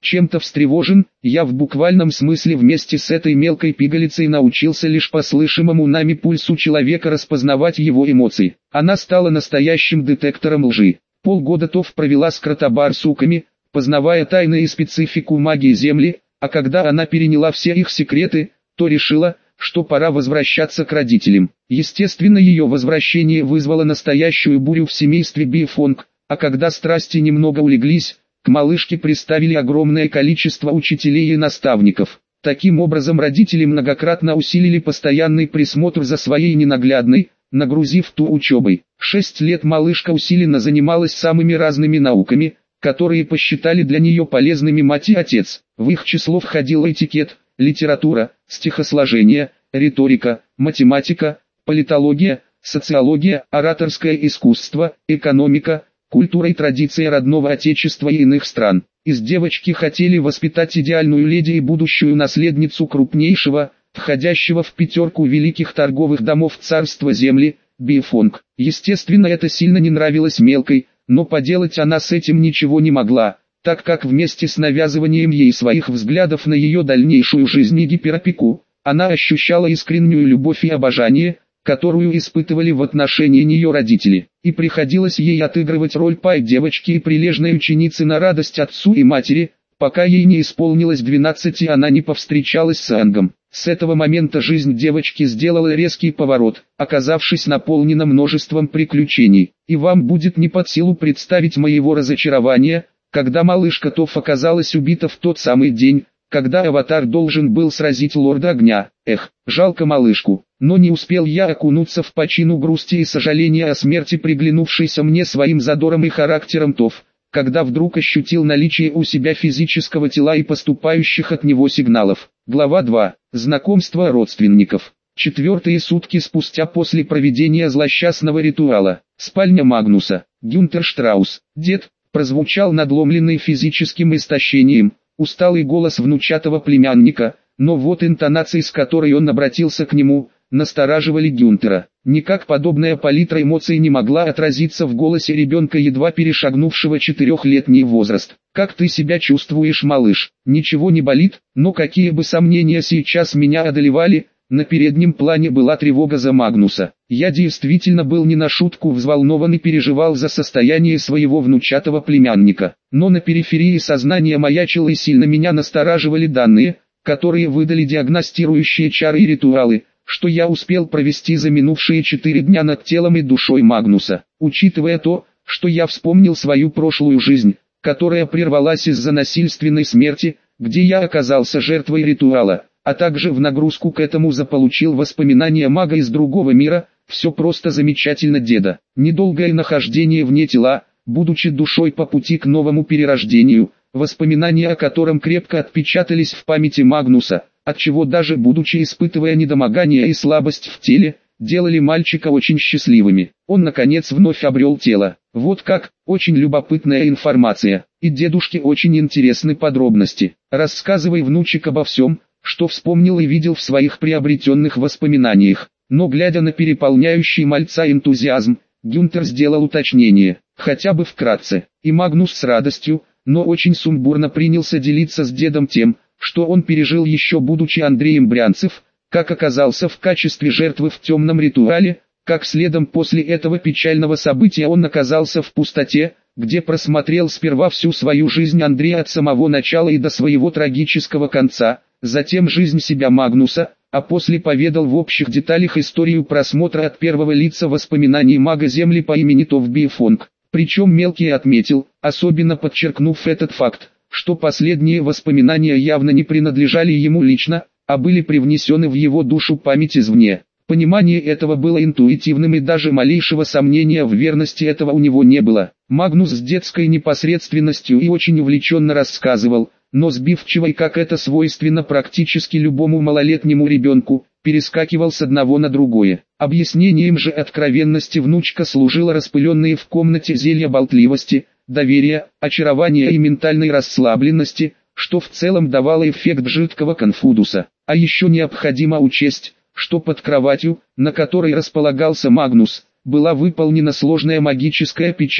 чем-то встревожен, я в буквальном смысле вместе с этой мелкой пигалицей научился лишь по слышимому нами пульсу человека распознавать его эмоции. Она стала настоящим детектором лжи. Полгода Тов провела с Кротабарсуками, познавая тайны и специфику магии Земли, а когда она переняла все их секреты, то решила, что пора возвращаться к родителям. Естественно, ее возвращение вызвало настоящую бурю в семействе Бифонг, а когда страсти немного улеглись, к малышке приставили огромное количество учителей и наставников. Таким образом, родители многократно усилили постоянный присмотр за своей ненаглядной, нагрузив ту учебой. Шесть лет малышка усиленно занималась самыми разными науками, которые посчитали для нее полезными мать и отец. В их число входил этикет, литература, стихосложение, риторика, математика, политология, социология, ораторское искусство, экономика, культура и традиции родного отечества и иных стран. Из девочки хотели воспитать идеальную леди и будущую наследницу крупнейшего, входящего в пятерку великих торговых домов царства Земли, Бифонг. Естественно, это сильно не нравилось мелкой, но поделать она с этим ничего не могла, так как вместе с навязыванием ей своих взглядов на ее дальнейшую жизнь и гиперопеку, она ощущала искреннюю любовь и обожание, которую испытывали в отношении нее родители, и приходилось ей отыгрывать роль пай-девочки и прилежной ученицы на радость отцу и матери, пока ей не исполнилось двенадцать и она не повстречалась с Ангом. С этого момента жизнь девочки сделала резкий поворот, оказавшись наполнена множеством приключений, и вам будет не под силу представить моего разочарования, когда малышка Тов оказалась убита в тот самый день, когда Аватар должен был сразить Лорда Огня. Эх, жалко малышку, но не успел я окунуться в пучину грусти и сожаления о смерти приглянувшейся мне своим задором и характером Тов, когда вдруг ощутил наличие у себя физического тела и поступающих от него сигналов. Глава два. Знакомство родственников. Четвертые сутки спустя после проведения злосчастного ритуала. Спальня Магнуса. Гюнтер Штраус. Дед, прозвучал надломленный физическим истощением, усталый голос внучатого племянника, но вот интонации, с которой он обратился к нему, настораживали Гюнтера. Никак подобная палитра эмоций не могла отразиться в голосе ребенка, едва перешагнувшего четырехлетний возраст. «Как ты себя чувствуешь, малыш? Ничего не болит?» Но какие бы сомнения сейчас меня одолевали, на переднем плане была тревога за Магнуса. Я действительно был не на шутку взволнован и переживал за состояние своего внучатого племянника. Но на периферии сознания маячило и сильно меня настораживали данные, которые выдали диагностирующие чары и ритуалы, что я успел провести за минувшие четыре дня над телом и душой Магнуса. Учитывая то, что я вспомнил свою прошлую жизнь, которая прервалась из-за насильственной смерти, где я оказался жертвой ритуала, а также в нагрузку к этому заполучил воспоминания мага из другого мира, все просто замечательно, деда. Недолгое нахождение вне тела, будучи душой по пути к новому перерождению, воспоминания о котором крепко отпечатались в памяти Магнуса, отчего даже будучи испытывая недомогание и слабость в теле, делали мальчика очень счастливыми. Он наконец вновь обрел тело. Вот как, очень любопытная информация, и дедушке очень интересны подробности. Рассказывай, внучек, обо всем, что вспомнил и видел в своих приобретенных воспоминаниях. Но глядя на переполняющий мальца энтузиазм, Гюнтер сделал уточнение, хотя бы вкратце, и Магнус с радостью, но очень сумбурно принялся делиться с дедом тем, что он пережил еще будучи Андреем Брянцев, как оказался в качестве жертвы в темном ритуале, как следом после этого печального события он оказался в пустоте, где просмотрел сперва всю свою жизнь Андрея от самого начала и до своего трагического конца, затем жизнь себя Магнуса, а после поведал в общих деталях историю просмотра от первого лица воспоминаний мага Земли по имени Тов Бифонг. Причем мелкий отметил, особенно подчеркнув этот факт, что последние воспоминания явно не принадлежали ему лично, а были привнесены в его душу память извне. Понимание этого было интуитивным, и даже малейшего сомнения в верности этого у него не было. Магнус с детской непосредственностью и очень увлеченно рассказывал, но сбивчиво, и как это свойственно практически любому малолетнему ребенку, перескакивал с одного на другое. Объяснением же откровенности внучка служила распыленные в комнате зелья болтливости, доверия, очарования и ментальной расслабленности, что в целом давало эффект жидкого конфудуса. А еще необходимо учесть, что под кроватью, на которой располагался Магнус, была выполнена сложная магическая печать,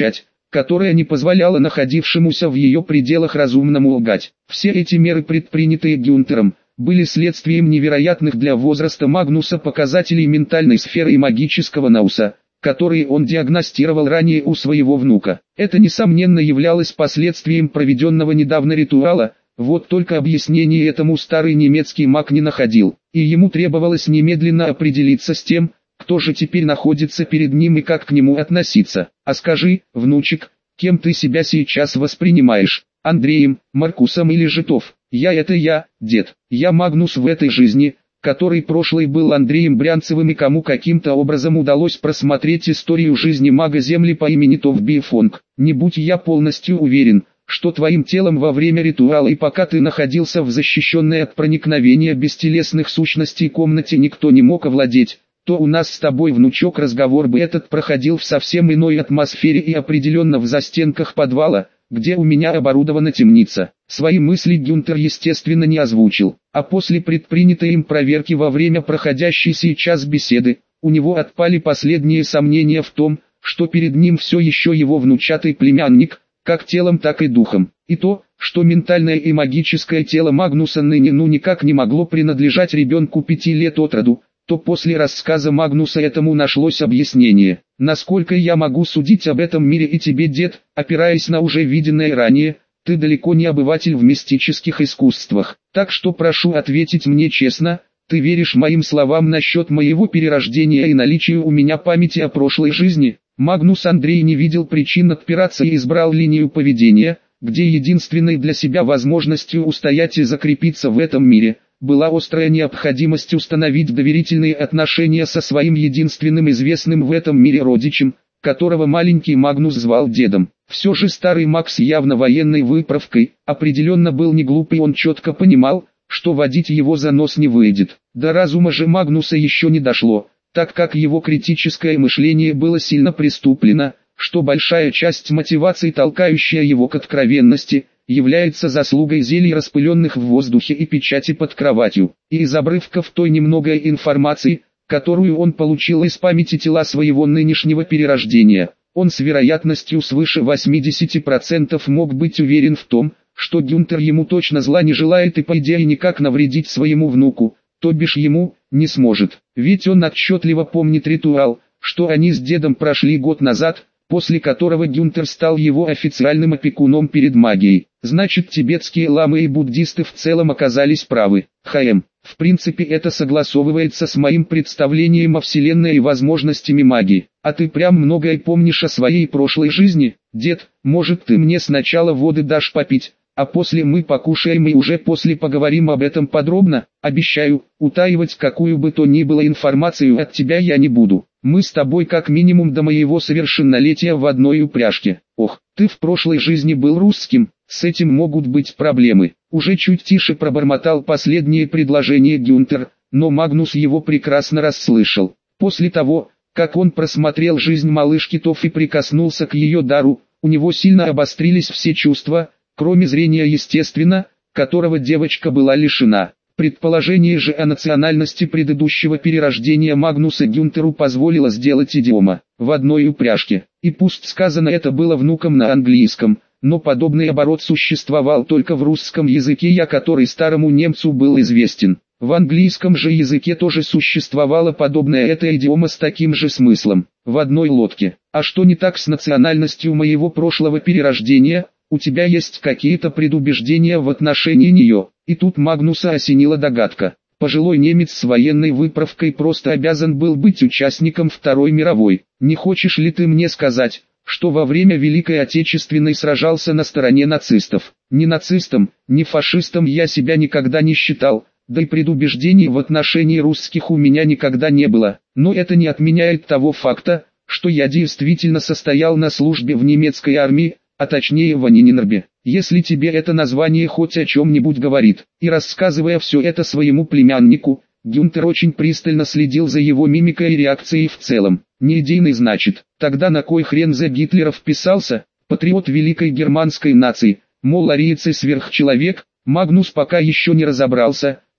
которая не позволяла находившемуся в ее пределах разумному лгать. Все эти меры, предпринятые Гюнтером, были следствием невероятных для возраста Магнуса показателей ментальной сферы и магического науса, которые он диагностировал ранее у своего внука. Это несомненно являлось последствием проведенного недавно ритуала, вот только объяснение этому старый немецкий маг не находил, и ему требовалось немедленно определиться с тем, кто же теперь находится перед ним и как к нему относиться. А скажи, внучек, кем ты себя сейчас воспринимаешь? Андреем, Маркусом или Житов? Я это я, дед. Я Магнус в этой жизни, который прошлый был Андреем Брянцевым, и кому каким-то образом удалось просмотреть историю жизни мага Земли по имени Тов Бифонг. Не будь я полностью уверен, что твоим телом во время ритуала и пока ты находился в защищенной от проникновения бестелесных сущностей комнате никто не мог овладеть, то у нас с тобой, внучок, разговор бы этот проходил в совсем иной атмосфере и определенно в застенках подвала, где у меня оборудована темница. Свои мысли Гюнтер естественно не озвучил, а после предпринятой им проверки во время проходящей сейчас беседы, у него отпали последние сомнения в том, что перед ним все еще его внучатый племянник, как телом, так и духом. И то, что ментальное и магическое тело Магнуса ныне ну никак не могло принадлежать ребенку пяти лет от роду, то после рассказа Магнуса этому нашлось объяснение. Насколько я могу судить об этом мире и тебе, дед, опираясь на уже виденное ранее, ты далеко не обыватель в мистических искусствах. Так что прошу ответить мне честно, ты веришь моим словам насчет моего перерождения и наличию у меня памяти о прошлой жизни? Магнус Андрей не видел причин отпираться и избрал линию поведения, где единственной для себя возможностью устоять и закрепиться в этом мире была острая необходимость установить доверительные отношения со своим единственным известным в этом мире родичем, которого маленький Магнус звал дедом. Все же старый маг с явно военной выправкой определенно был не глупый, он четко понимал, что водить его за нос не выйдет. До разума же Магнуса еще не дошло, так как его критическое мышление было сильно преступлено, что большая часть мотивации, толкающая его к откровенности, является заслугой зелий, распыленных в воздухе и печати под кроватью, и из обрывков той немногой информации, которую он получил из памяти тела своего нынешнего перерождения. Он с вероятностью свыше восьмидесяти процентов мог быть уверен в том, что Гюнтер ему точно зла не желает и по идее никак навредить своему внуку, то бишь ему, не сможет. Ведь он отчетливо помнит ритуал, что они с дедом прошли год назад, после которого Гюнтер стал его официальным опекуном перед магией. Значит, тибетские ламы и буддисты в целом оказались правы. ХМ. В принципе, это согласовывается с моим представлением о Вселенной и возможностями магии. А ты прям многое помнишь о своей прошлой жизни, дед? Может, ты мне сначала воды дашь попить, а после мы покушаем и уже после поговорим об этом подробно? Обещаю, утаивать какую бы то ни было информацию от тебя я не буду. Мы с тобой как минимум до моего совершеннолетия в одной упряжке. Ох, ты в прошлой жизни был русским, с этим могут быть проблемы. Уже чуть тише пробормотал последнее предложение Гюнтер, но Магнус его прекрасно расслышал. После того, как он просмотрел жизнь малышки Тоф и прикоснулся к ее дару, у него сильно обострились все чувства, кроме зрения естественно, которого девочка была лишена. Предположение же о национальности предыдущего перерождения Магнуса Гюнтеру позволило сделать идиома в одной упряжке. И пусть сказано это было внуком на английском, но подобный оборот существовал только в русском языке, я который старому немцу был известен. В английском же языке тоже существовала подобная эта идиома с таким же смыслом. В одной лодке. А что не так с национальностью моего прошлого перерождения? У тебя есть какие-то предубеждения в отношении нее? И тут Магнуса осенила догадка. Пожилой немец с военной выправкой просто обязан был быть участником Второй мировой. Не хочешь ли ты мне сказать, что во время Великой Отечественной сражался на стороне нацистов? Ни нацистом, ни фашистом я себя никогда не считал, да и предубеждений в отношении русских у меня никогда не было. Но это не отменяет того факта, что я действительно состоял на службе в немецкой армии, а точнее в Аниненербе. Если тебе это название хоть о чем-нибудь говорит. И рассказывая все это своему племяннику, Гюнтер очень пристально следил за его мимикой и реакцией в целом. Не идейный, значит, тогда на кой хрен за Гитлера вписался? Патриот великой германской нации, мол, ариец и сверхчеловек? Магнус пока еще не разобрался,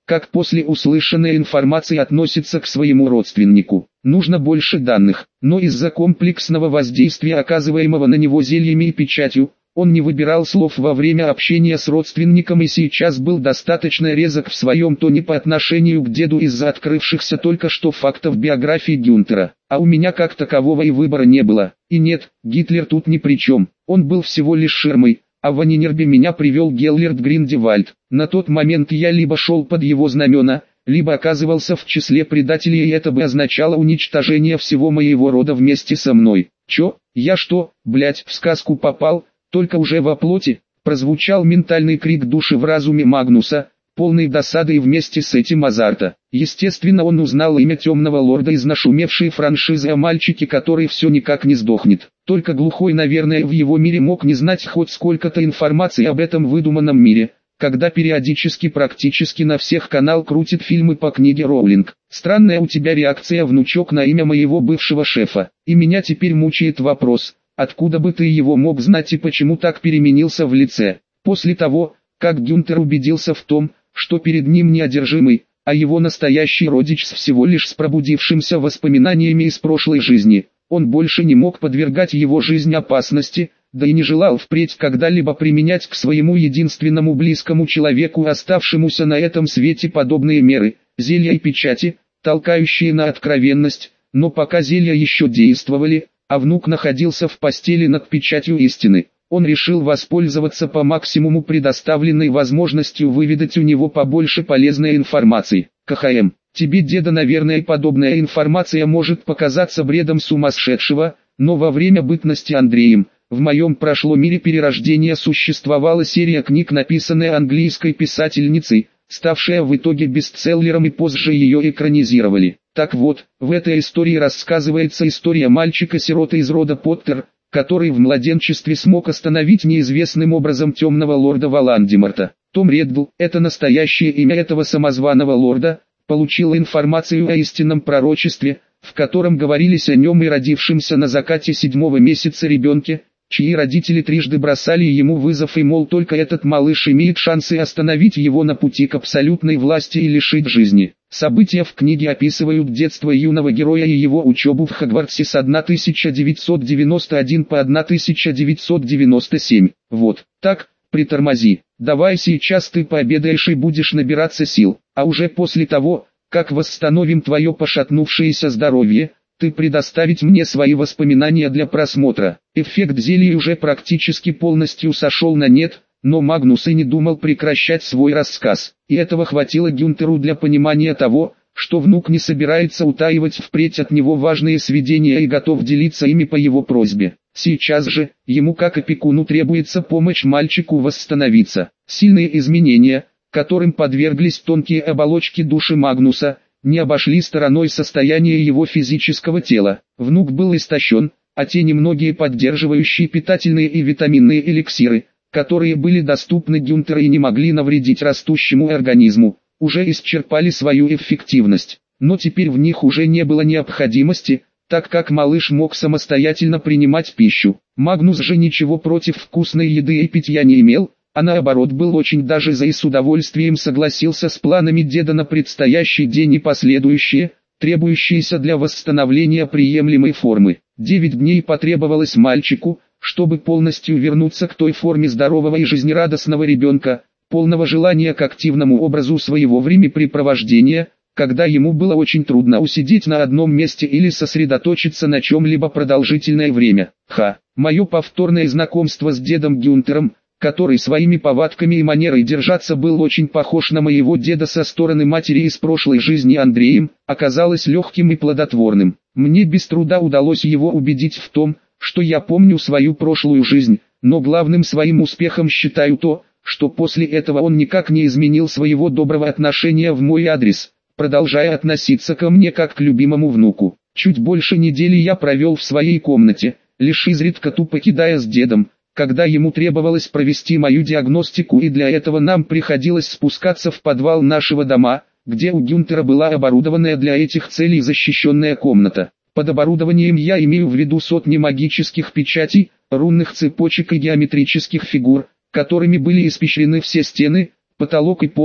как после услышанной информации относится к своему родственнику. Нужно больше данных, но из-за комплексного воздействия, оказываемого на него зельями и печатью, он не выбирал слов во время общения с родственником и сейчас был достаточно резок в своем тоне по отношению к деду из-за открывшихся только что фактов биографии Гюнтера. А у меня как такового и выбора не было. И нет, Гитлер тут ни при чем, он был всего лишь ширмой. А в Анинербе меня привел Геллерд Гриндевальд. На тот момент я либо шел под его знамена, либо оказывался в числе предателей, и это бы означало уничтожение всего моего рода вместе со мной. Чё, я что, блять, в сказку попал, только уже во плоти? Прозвучал ментальный крик души в разуме Магнуса, полный досады и вместе с этим азарта. Естественно, он узнал имя Темного Лорда из нашумевшей франшизы о мальчике, который все никак не сдохнет. Только глухой, наверное, в его мире мог не знать хоть сколько-то информации об этом выдуманном мире, когда периодически практически на всех канал крутит фильмы по книге Роулинг. Странная у тебя реакция, внучок, на имя моего бывшего шефа. И меня теперь мучает вопрос, откуда бы ты его мог знать и почему так переменился в лице. После того, как Гюнтер убедился в том, что перед ним не одержимый, а его настоящий родич с всего лишь с пробудившимся воспоминаниями из прошлой жизни, он больше не мог подвергать его жизнь опасности, да и не желал впредь когда-либо применять к своему единственному близкому человеку, оставшемуся на этом свете, подобные меры, зелья и печати, толкающие на откровенность. Но пока зелья еще действовали, а внук находился в постели над печатью истины, он решил воспользоваться по максимуму предоставленной возможностью выведать у него побольше полезной информации. КХМ. Тебе, деда, наверное, подобная информация может показаться бредом сумасшедшего, но во время бытности Андреем, в моем прошлом мире перерождения существовала серия книг, написанная английской писательницей, ставшая в итоге бестселлером, и позже ее экранизировали. Так вот, в этой истории рассказывается история мальчика-сироты из рода Поттер, который в младенчестве смог остановить неизвестным образом Темного Лорда Волан-де-Морта. Том Реддл, это настоящее имя этого самозваного лорда, получил информацию о истинном пророчестве, в котором говорились о нем и родившемся на закате седьмого месяца ребенке, чьи родители трижды бросали ему вызов, и мол только этот малыш имеет шансы остановить его на пути к абсолютной власти и лишить жизни. События в книге описывают детство юного героя и его учебу в Хогвартсе с тысяча девятьсот девяносто один по тысяча девятьсот девяносто семь. Вот, так, притормози, давай сейчас ты пообедаешь и будешь набираться сил, а уже после того, как восстановим твое пошатнувшееся здоровье, ты предоставить мне свои воспоминания для просмотра. Эффект зелий уже практически полностью сошел на нет, но Магнус и не думал прекращать свой рассказ. И этого хватило Гюнтеру для понимания того, что внук не собирается утаивать впредь от него важные сведения и готов делиться ими по его просьбе. Сейчас же, ему как опекуну требуется помощь мальчику восстановиться. Сильные изменения, которым подверглись тонкие оболочки души Магнуса, не обошли стороной состояние его физического тела. Внук был истощен, а те немногие поддерживающие питательные и витаминные эликсиры, которые были доступны Гюнтеру и не могли навредить растущему организму, уже исчерпали свою эффективность. Но теперь в них уже не было необходимости, так как малыш мог самостоятельно принимать пищу. Магнус же ничего против вкусной еды и питья не имел, а наоборот был очень даже за и с удовольствием согласился с планами деда на предстоящий день и последующие, требующиеся для восстановления приемлемой формы. Девять дней потребовалось мальчику, чтобы полностью вернуться к той форме здорового и жизнерадостного ребенка, полного желания к активному образу своего времяпрепровождения, когда ему было очень трудно усидеть на одном месте или сосредоточиться на чем-либо продолжительное время. Ха, мое повторное знакомство с дедом Гюнтером, который своими повадками и манерой держаться был очень похож на моего деда со стороны матери из прошлой жизни Андреем, оказалось легким и плодотворным. Мне без труда удалось его убедить в том, что я помню свою прошлую жизнь, но главным своим успехом считаю то, что после этого он никак не изменил своего доброго отношения в мой адрес, продолжая относиться ко мне как к любимому внуку. Чуть больше недели я провел в своей комнате, лишь изредка тупо кидая с дедом, когда ему требовалось провести мою диагностику, и для этого нам приходилось спускаться в подвал нашего дома, где у Гюнтера была оборудованная для этих целей защищенная комната. Под оборудованием я имею в виду сотни магических печатей, рунных цепочек и геометрических фигур, которыми были испещрены все стены, потолок и пол,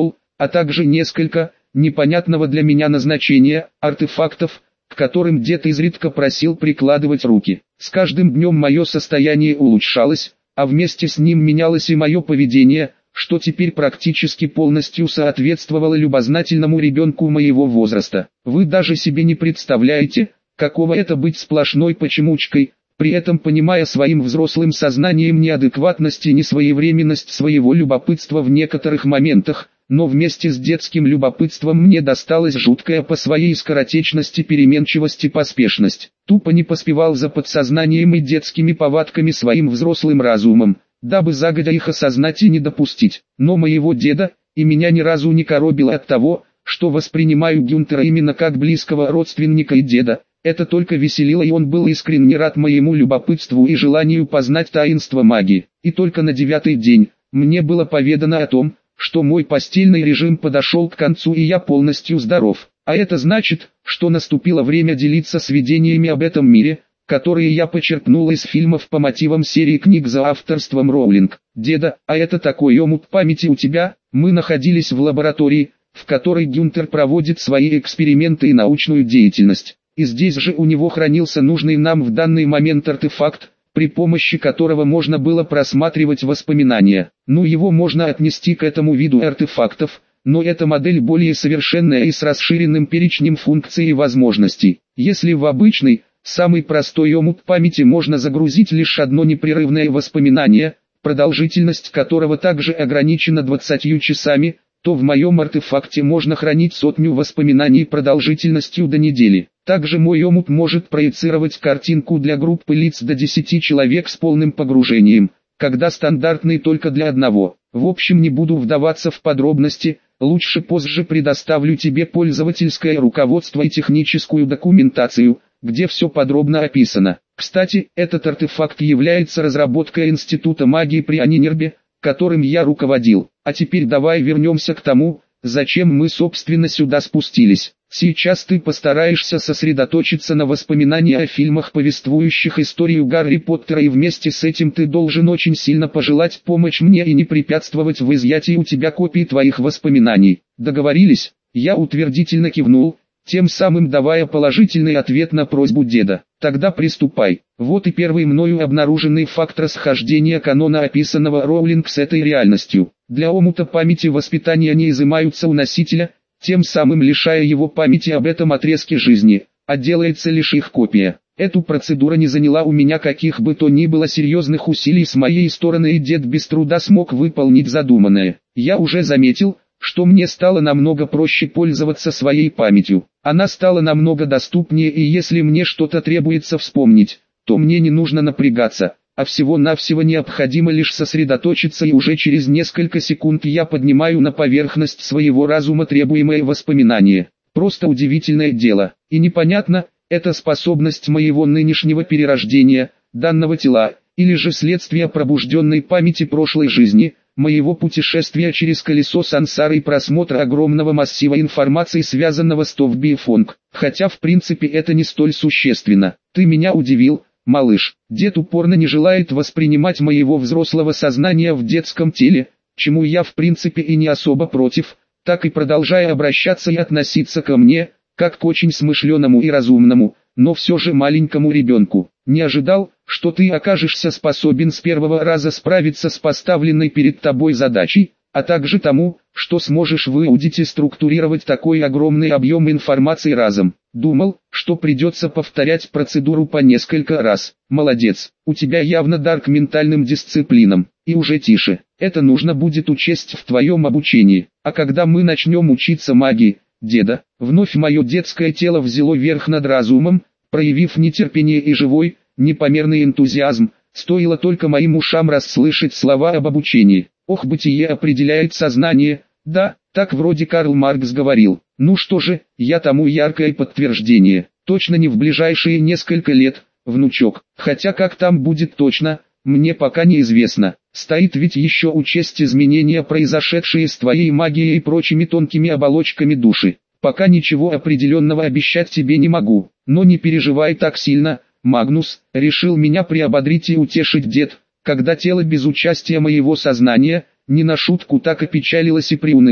а также несколько, непонятного для меня назначения, артефактов, к которым дед изредка просил прикладывать руки. С каждым днем мое состояние улучшалось, а вместе с ним менялось и мое поведение, что теперь практически полностью соответствовало любознательному ребенку моего возраста. Вы даже себе не представляете, каково это быть сплошной почемучкой, при этом понимая своим взрослым сознанием неадекватность и несвоевременность своего любопытства в некоторых моментах, но вместе с детским любопытством мне досталась жуткая по своей скоротечности переменчивость и поспешность. Тупо не поспевал за подсознанием и детскими повадками своим взрослым разумом, дабы загодя их осознать и не допустить. Но моего деда и меня ни разу не коробило от того, что воспринимаю Гюнтера именно как близкого родственника и деда. Это только веселило, и он был искренне рад моему любопытству и желанию познать таинство магии. И только на девятый день мне было поведано о том, что мой постельный режим подошел к концу и я полностью здоров. А это значит, что наступило время делиться сведениями об этом мире, которые я почерпнул из фильмов по мотивам серии книг за авторством Роулинг. Деда, а это такой омут памяти у тебя? Мы находились в лаборатории, в которой Гюнтер проводит свои эксперименты и научную деятельность. И здесь же у него хранился нужный нам в данный момент артефакт, при помощи которого можно было просматривать воспоминания. Ну, его можно отнести к этому виду артефактов, но эта модель более совершенная и с расширенным перечнем функций и возможностей. Если в обычный, самый простой омут памяти можно загрузить лишь одно непрерывное воспоминание, продолжительность которого также ограничена двадцатью часами, то в моем артефакте можно хранить сотню воспоминаний продолжительностью до недели. Также мой омут может проецировать картинку для группы лиц до десяти человек с полным погружением, когда стандартный только для одного. В общем, не буду вдаваться в подробности, лучше позже предоставлю тебе пользовательское руководство и техническую документацию, где все подробно описано. Кстати, этот артефакт является разработкой Института магии при Анинербе, которым я руководил. А теперь давай вернемся к тому, зачем мы собственно сюда спустились. Сейчас ты постараешься сосредоточиться на воспоминании о фильмах, повествующих историю Гарри Поттера, и вместе с этим ты должен очень сильно пожелать помочь мне и не препятствовать в изъятии у тебя копий твоих воспоминаний. Договорились? Я утвердительно кивнул, тем самым давая положительный ответ на просьбу деда. Тогда приступай. Вот и первый мною обнаруженный факт расхождения канона, описанного Роулинг с этой реальностью. Для омута памяти воспитания не изымаются у носителя, тем самым лишая его памяти об этом отрезке жизни, а делается лишь их копия. Эту процедуру не заняла у меня каких бы то ни было серьезных усилий с моей стороны, и дед без труда смог выполнить задуманное. Я уже заметил, что мне стало намного проще пользоваться своей памятью. Она стала намного доступнее, и если мне что-то требуется вспомнить, то мне не нужно напрягаться, а всего-навсего необходимо лишь сосредоточиться, и уже через несколько секунд я поднимаю на поверхность своего разума требуемое воспоминание. Просто удивительное дело. И непонятно, это способность моего нынешнего перерождения, данного тела, или же следствие пробужденной памяти прошлой жизни, моего путешествия через колесо сансары и просмотра огромного массива информации, связанного с Товби и Фонг. Хотя в принципе это не столь существенно. Ты меня удивил, малыш. Дед упорно не желает воспринимать моего взрослого сознания в детском теле, чему я в принципе и не особо против, так и продолжая обращаться и относиться ко мне, как к очень смышленому и разумному, но все же маленькому ребенку. Не ожидал, что ты окажешься способен с первого раза справиться с поставленной перед тобой задачей, а также тому, что сможешь выудить и структурировать такой огромный объем информации разом. Думал, что придется повторять процедуру по несколько раз. Молодец, у тебя явно дар к ментальным дисциплинам. И уже тише, это нужно будет учесть в твоем обучении. А когда мы начнем учиться магии, деда, вновь мое детское тело взяло верх над разумом, проявив нетерпение и живой, непомерный энтузиазм, стоило только моим ушам расслышать слова об обучении. Ох, бытие определяет сознание, да, так вроде Карл Маркс говорил. Ну что же, я тому яркое подтверждение. Точно не в ближайшие несколько лет, внучок. Хотя как там будет точно, мне пока неизвестно. Стоит ведь еще учесть изменения, произошедшие с твоей магией и прочими тонкими оболочками души. Пока ничего определенного обещать тебе не могу, но не переживай так сильно, Магнус, решил меня приободрить и утешить дед, когда тело без участия моего сознания, не на шутку так опечалилось и приуныло.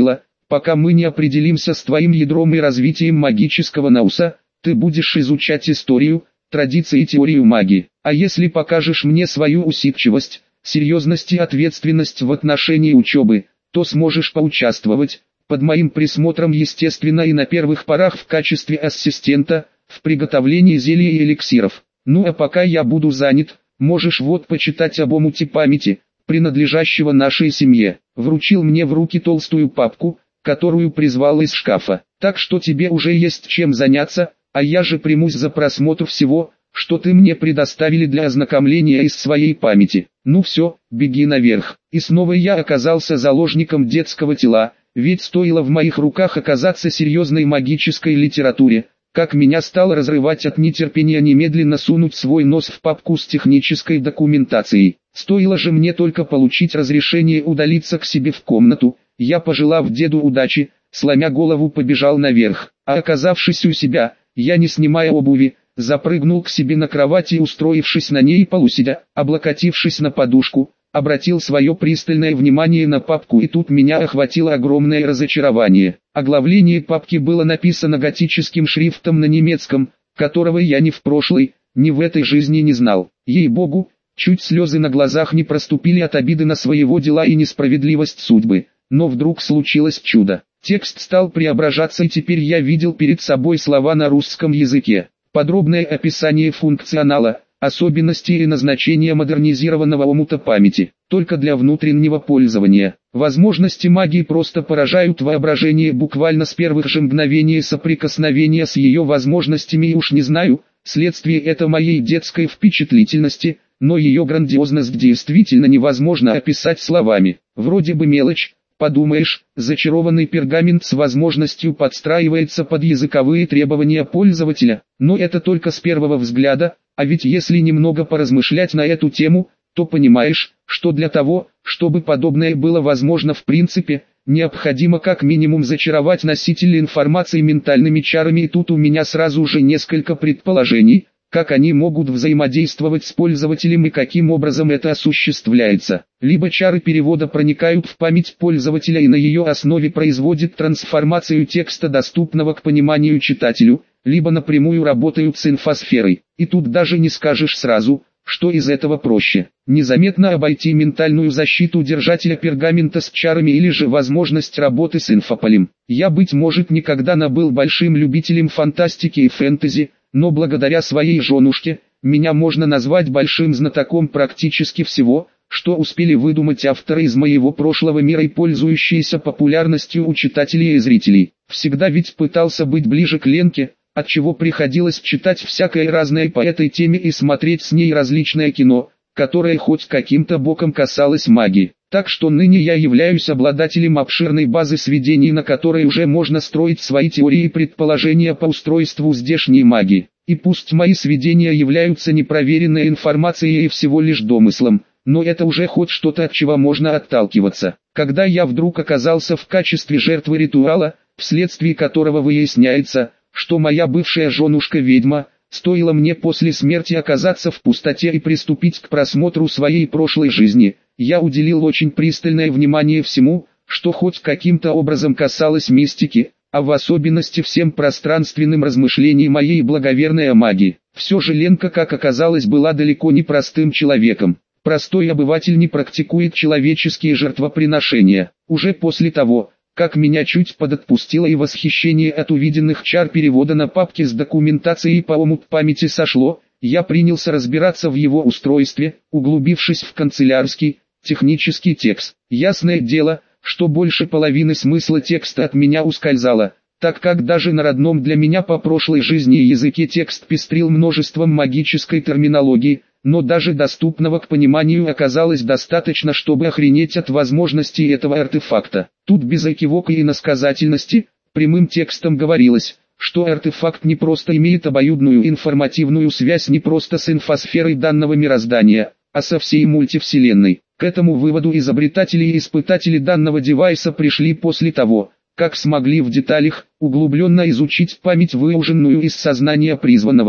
Пока мы не определимся с твоим ядром и развитием магического науса, ты будешь изучать историю, традиции и теорию магии. А если покажешь мне свою усидчивость, серьезность и ответственность в отношении учебы, то сможешь поучаствовать, под моим присмотром естественно и на первых порах в качестве ассистента, в приготовлении зелий и эликсиров. Ну а пока я буду занят, можешь вот почитать об омуте памяти, принадлежащего нашей семье. Вручил мне в руки толстую папку, которую призвал из шкафа. Так что тебе уже есть чем заняться, а я же примусь за просмотр всего, что ты мне предоставили для ознакомления из своей памяти. Ну все, беги наверх. И снова я оказался заложником детского тела, ведь стоило в моих руках оказаться серьезной магической литературе, как меня стало разрывать от нетерпения немедленно сунуть свой нос в папку с технической документацией. Стоило же мне только получить разрешение удалиться к себе в комнату, я, пожелав деду удачи, сломя голову побежал наверх, а оказавшись у себя, я, не снимая обуви, запрыгнул к себе на кровать и, устроившись на ней полусидя, облокотившись на подушку, обратил свое пристальное внимание на папку, и тут меня охватило огромное разочарование. Оглавление папки было написано готическим шрифтом на немецком, которого я ни в прошлой, ни в этой жизни не знал. Ей-богу, чуть слезы на глазах не проступили от обиды на своего дела и несправедливость судьбы. Но вдруг случилось чудо. Текст стал преображаться, и теперь я видел перед собой слова на русском языке. Подробное описание функционала, особенностей и назначения модернизированного омута памяти, только для внутреннего пользования. Возможности магии просто поражают воображение буквально с первых же мгновений соприкосновения с ее возможностями, и уж не знаю, следствие это моей детской впечатлительности, но ее грандиозность действительно невозможно описать словами. Вроде бы мелочь, подумаешь, зачарованный пергамент с возможностью подстраивается под языковые требования пользователя, но это только с первого взгляда, а ведь если немного поразмышлять на эту тему, то понимаешь, что для того, чтобы подобное было возможно в принципе, необходимо как минимум зачаровать носителя информации ментальными чарами, и тут у меня сразу же несколько предположений, как они могут взаимодействовать с пользователем и каким образом это осуществляется. Либо чары перевода проникают в память пользователя и на ее основе производят трансформацию текста, доступного к пониманию читателю, либо напрямую работают с инфосферой. И тут даже не скажешь сразу, что из этого проще. Незаметно обойти ментальную защиту держателя пергамента с чарами или же возможность работы с инфополем. Я, быть может, никогда не был большим любителем фантастики и фэнтези, но благодаря своей женушке, меня можно назвать большим знатоком практически всего, что успели выдумать авторы из моего прошлого мира и пользующиеся популярностью у читателей и зрителей. Всегда ведь пытался быть ближе к Ленке, отчего приходилось читать всякое разное по этой теме и смотреть с ней различное кино, которое хоть каким-то боком касалось магии. Так что ныне я являюсь обладателем обширной базы сведений, на которой уже можно строить свои теории и предположения по устройству здешней магии. И пусть мои сведения являются непроверенной информацией и всего лишь домыслом, но это уже хоть что-то, от чего можно отталкиваться. Когда я вдруг оказался в качестве жертвы ритуала, вследствие которого выясняется, что моя бывшая женушка ведьма, стоило мне после смерти оказаться в пустоте и приступить к просмотру своей прошлой жизни, я уделил очень пристальное внимание всему, что хоть каким-то образом касалось мистики, а в особенности всем пространственным размышлениям моей благоверной магии. Все же Ленка, как оказалось, была далеко не простым человеком. Простой обыватель не практикует человеческие жертвоприношения. Уже после того, как меня чуть подотпустило и восхищение от увиденных чар перевода на папке с документацией по омут памяти сошло, я принялся разбираться в его устройстве, углубившись в канцелярский, технический текст. Ясное дело, что больше половины смысла текста от меня ускользало, так как даже на родном для меня по прошлой жизни языке текст пестрил множеством магической терминологии, но даже доступного к пониманию оказалось достаточно, чтобы охренеть от возможностей этого артефакта. Тут без экивока и иносказательности, прямым текстом говорилось, что артефакт не просто имеет обоюдную информативную связь не просто с инфосферой данного мироздания, а со всей мультивселенной. К этому выводу изобретатели и испытатели данного девайса пришли после того, как смогли в деталях, углубленно изучить память, выуженную из сознания призванного,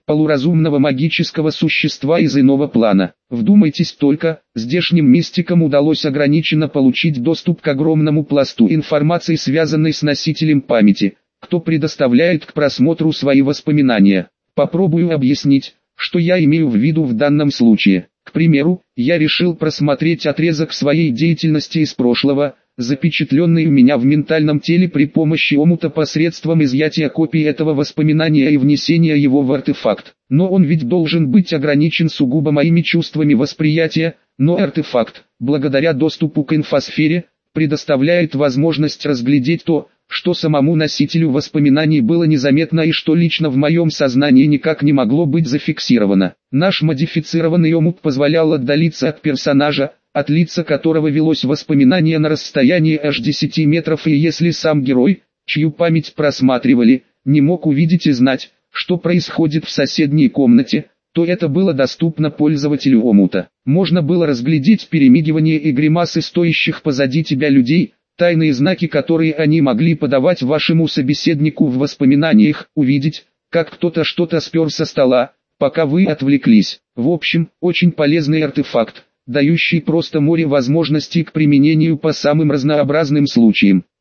полуразумного магического существа из иного плана. Вдумайтесь только, здешним мистикам удалось ограниченно получить доступ к огромному пласту информации, связанной с носителем памяти, кто предоставляет к просмотру свои воспоминания. Попробую объяснить, что я имею в виду в данном случае. К примеру, я решил просмотреть отрезок своей деятельности из прошлого, запечатленный у меня в ментальном теле при помощи омута посредством изъятия копии этого воспоминания и внесения его в артефакт. Но он ведь должен быть ограничен сугубо моими чувствами восприятия, но артефакт, благодаря доступу к инфосфере, предоставляет возможность разглядеть то, что самому носителю воспоминаний было незаметно и что лично в моем сознании никак не могло быть зафиксировано. Наш модифицированный омут позволял отдалиться от персонажа, от лица которого велось воспоминание на расстоянии аж десяти метров, и если сам герой, чью память просматривали, не мог увидеть и знать, что происходит в соседней комнате, то это было доступно пользователю омута. Можно было разглядеть перемигивание и гримасы стоящих позади тебя людей, тайные знаки, которые они могли подавать вашему собеседнику в воспоминаниях, увидеть, как кто-то что-то спер со стола, пока вы отвлеклись. В общем, очень полезный артефакт, дающий просто море возможностей к применению по самым разнообразным случаям.